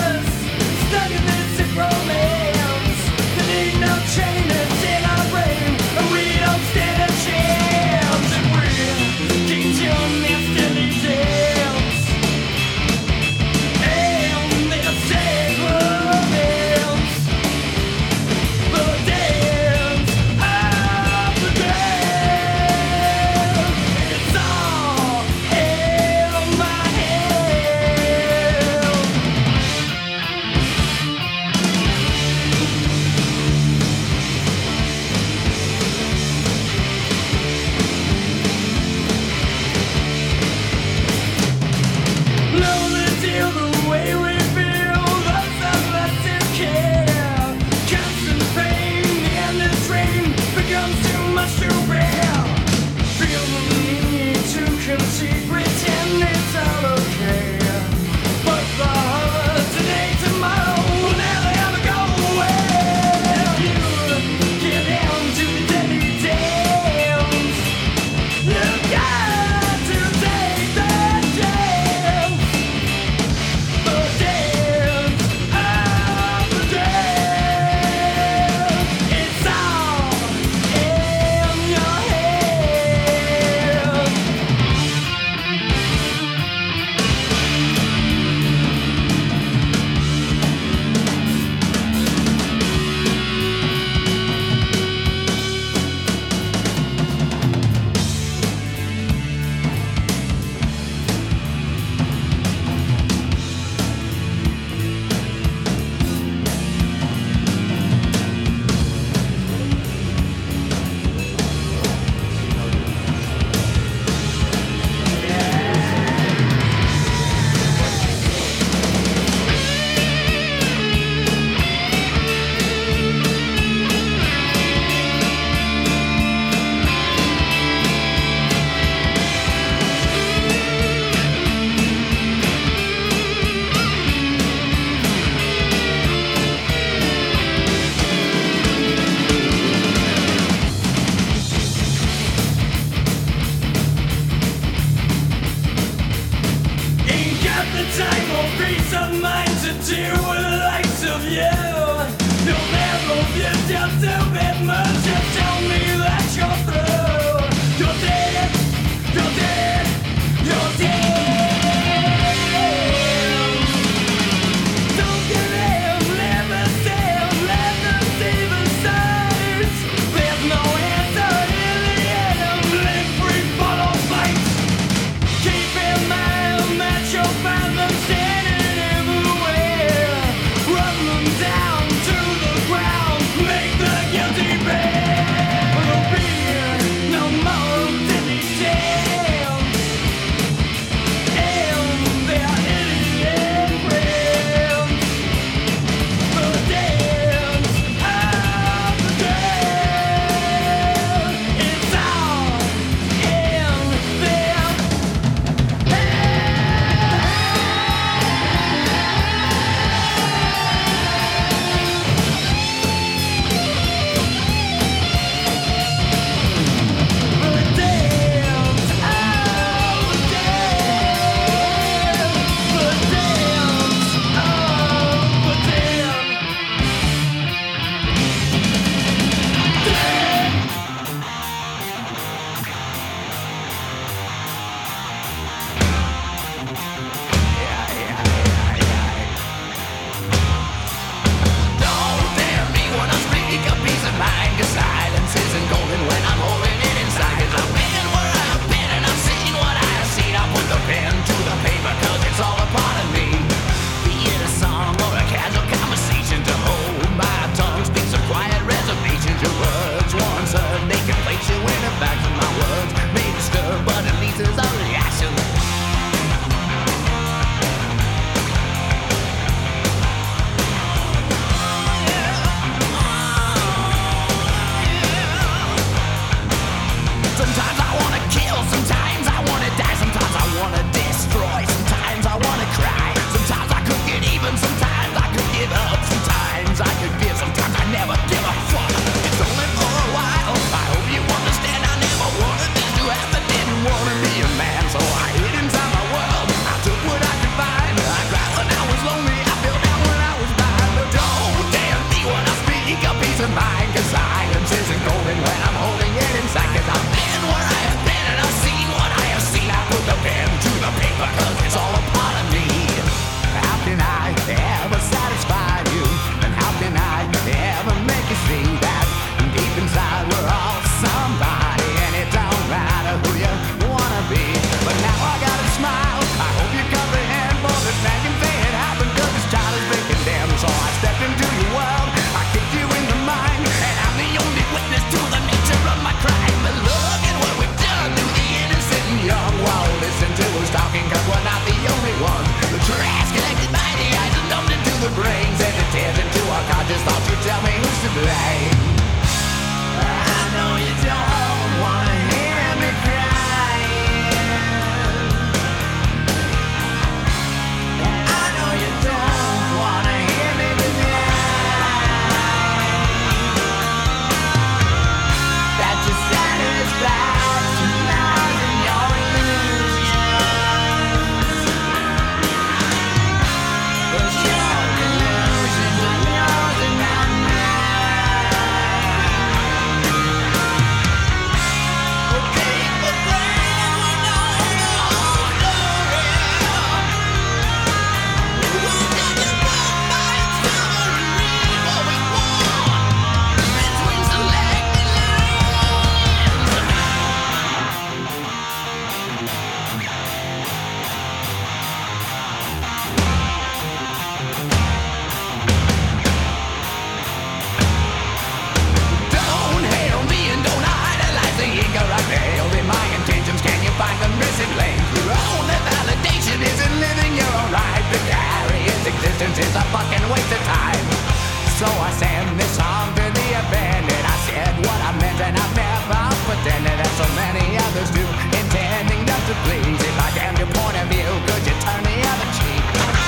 is a fucking waste of time. So I sang this song to the abandoned. I said what I meant and I never pretended, as so many others do, intending just to please. If I damn your point of view, could you turn the other cheek?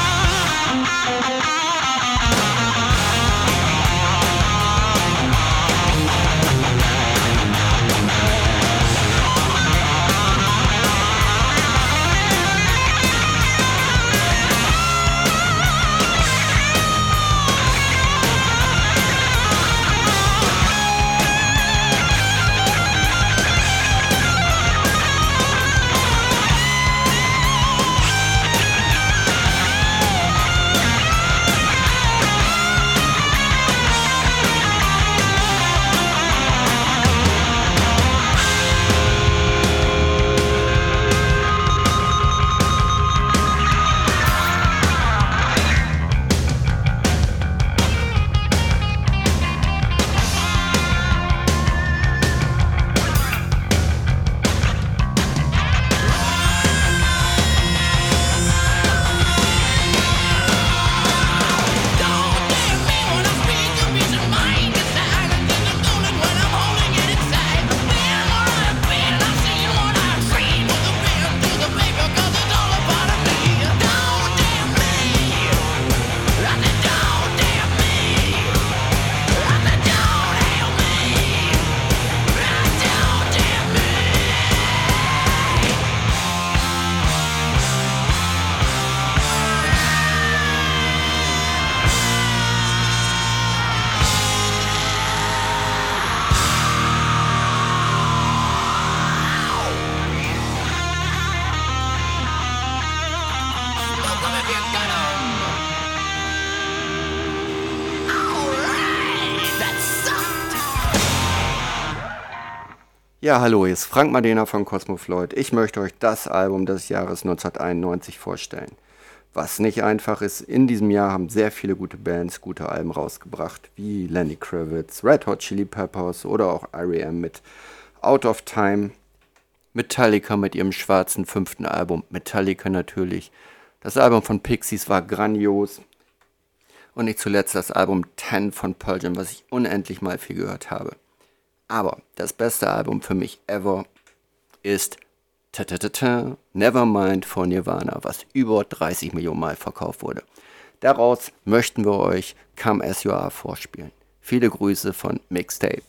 Ja, hallo, hier ist Frank Madena von Cosmo Floyd. Ich möchte euch das Album des Jahres 1991 vorstellen. Was nicht einfach ist, in diesem Jahr haben sehr viele gute Bands gute Alben rausgebracht, wie Lenny Kravitz, Red Hot Chili Peppers oder auch R.E.M. mit Out of Time, Metallica mit ihrem schwarzen 5. Album, Metallica natürlich. Das Album von Pixies war grandios. Und nicht zuletzt das Album 10 von Pearl Jam, was ich unendlich mal viel gehört habe. Aber das beste Album für mich ever ist Nevermind von Nirvana, was über 30 Millionen Mal verkauft wurde. Daraus möchten wir euch Come As You Are vorspielen. Viele Grüße von Mixtape.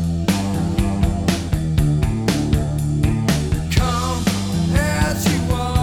Come as you are.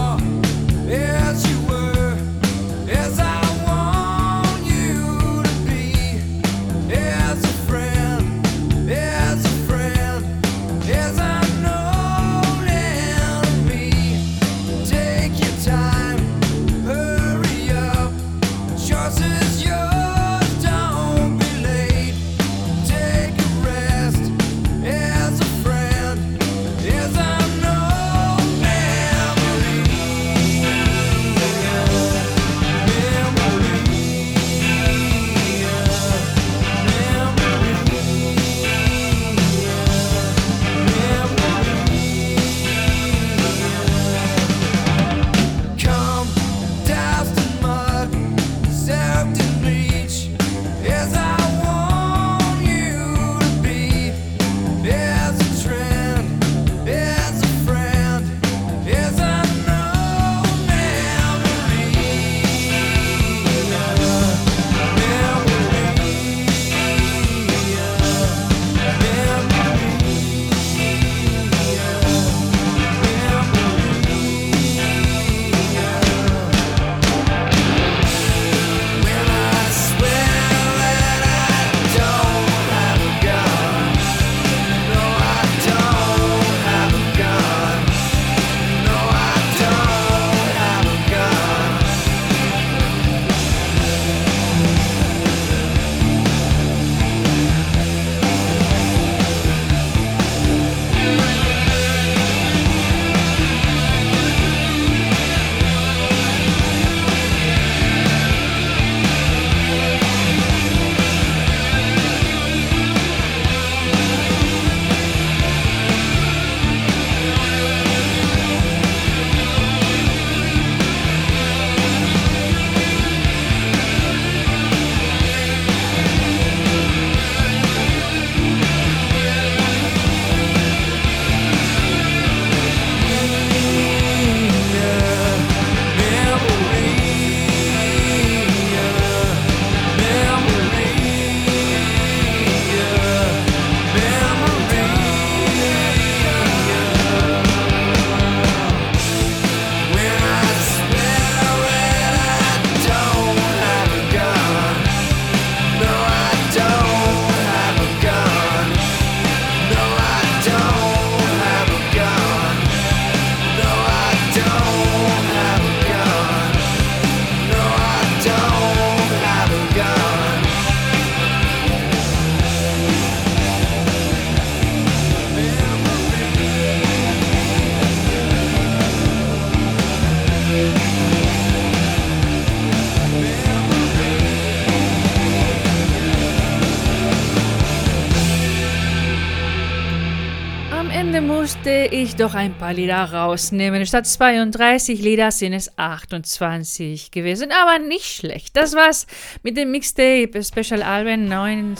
musste ich doch ein paar Lieder rausnehmen. Statt 32 Lieder sind es 28 gewesen, aber nicht schlecht. Das war's mit dem Mixtape Special Album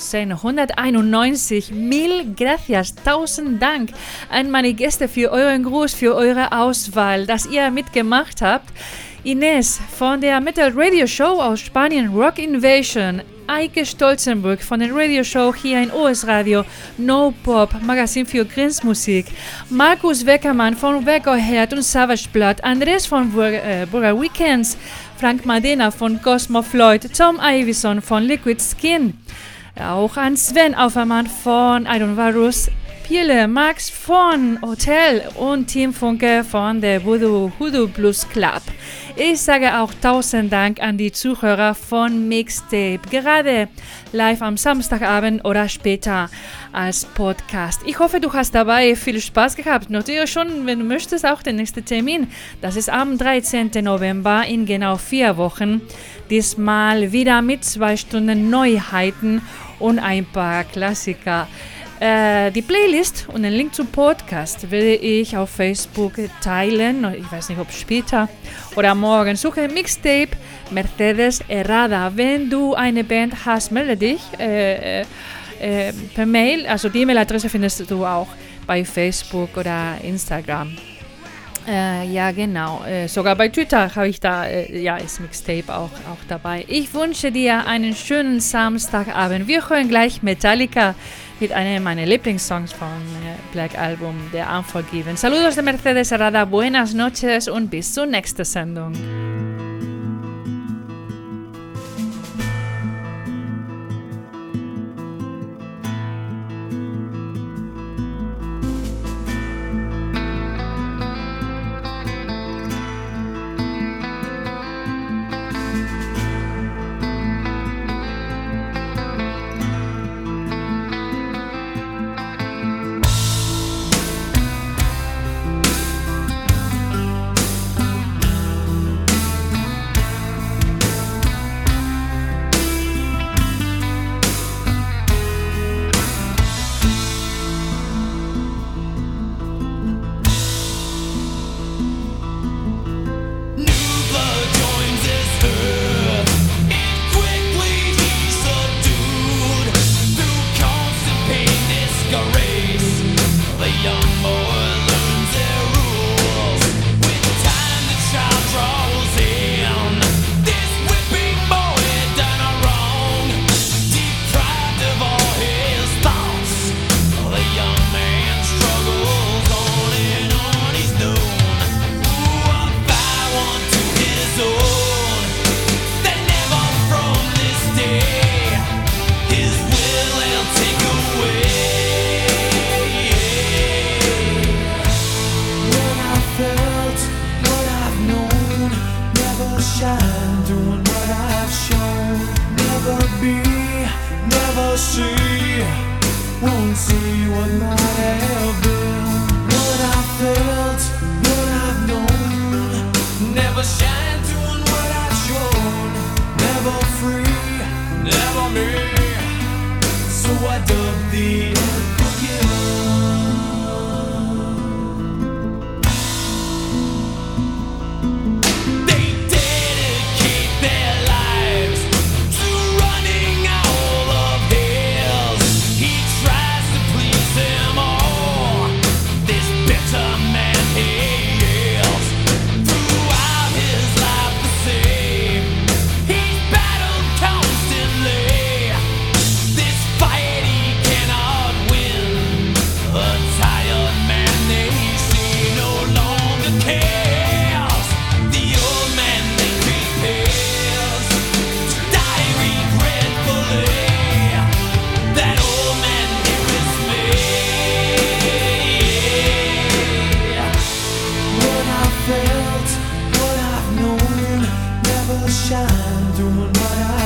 1991. Mil gracias, 1000 Dank an meine Gäste für euren Gruß, für eure Auswahl, dass ihr mitgemacht habt. Ines von der Metal Radio Show aus Spanien, Rock Invasion. Eike Stolzenburg von der Radioshow hier in OS Radio, No Pop, Magazin für Grenzmusik, Markus Weckermann von Weckerherd und Savage Blood, Andres von Burger Weekends, Frank Madena von Cosmo Floyd, Tom Iveson von Liquid Skin, auch an Sven Aufermann von Iron Varus, Piele, Max von Hotel und Team Funke von der Voodoo Blues Club. Ich sage auch 1000 Dank an die Zuhörer von Mixtape, gerade live am Samstagabend oder später als Podcast. Ich hoffe, du hast dabei viel Spaß gehabt. Notiere schon, wenn du möchtest, auch den nächsten Termin. Das ist am 13. November in genau 4 Wochen. Diesmal wieder mit 2 Stunden Neuheiten und ein paar Klassiker. Die Playlist und den Link zum Podcast werde ich auf Facebook teilen. Ich weiß nicht, ob später oder morgen. Suche Mixtape Mercedes Herrada. Wenn du eine Band hast, melde dich per Mail. Also die E-Mail-Adresse findest du auch bei Facebook oder Instagram. Ja, genau. Sogar bei Twitter habe ich da, ist Mixtape auch dabei. Ich wünsche dir einen schönen Samstagabend. Wir hören gleich Metallica mit einem meiner Lieblingssongs vom Black Album, der Unforgiven. Saludos de Mercedes Herrada, buenas noches und bis zur nächsten Sendung. Shine, doing what I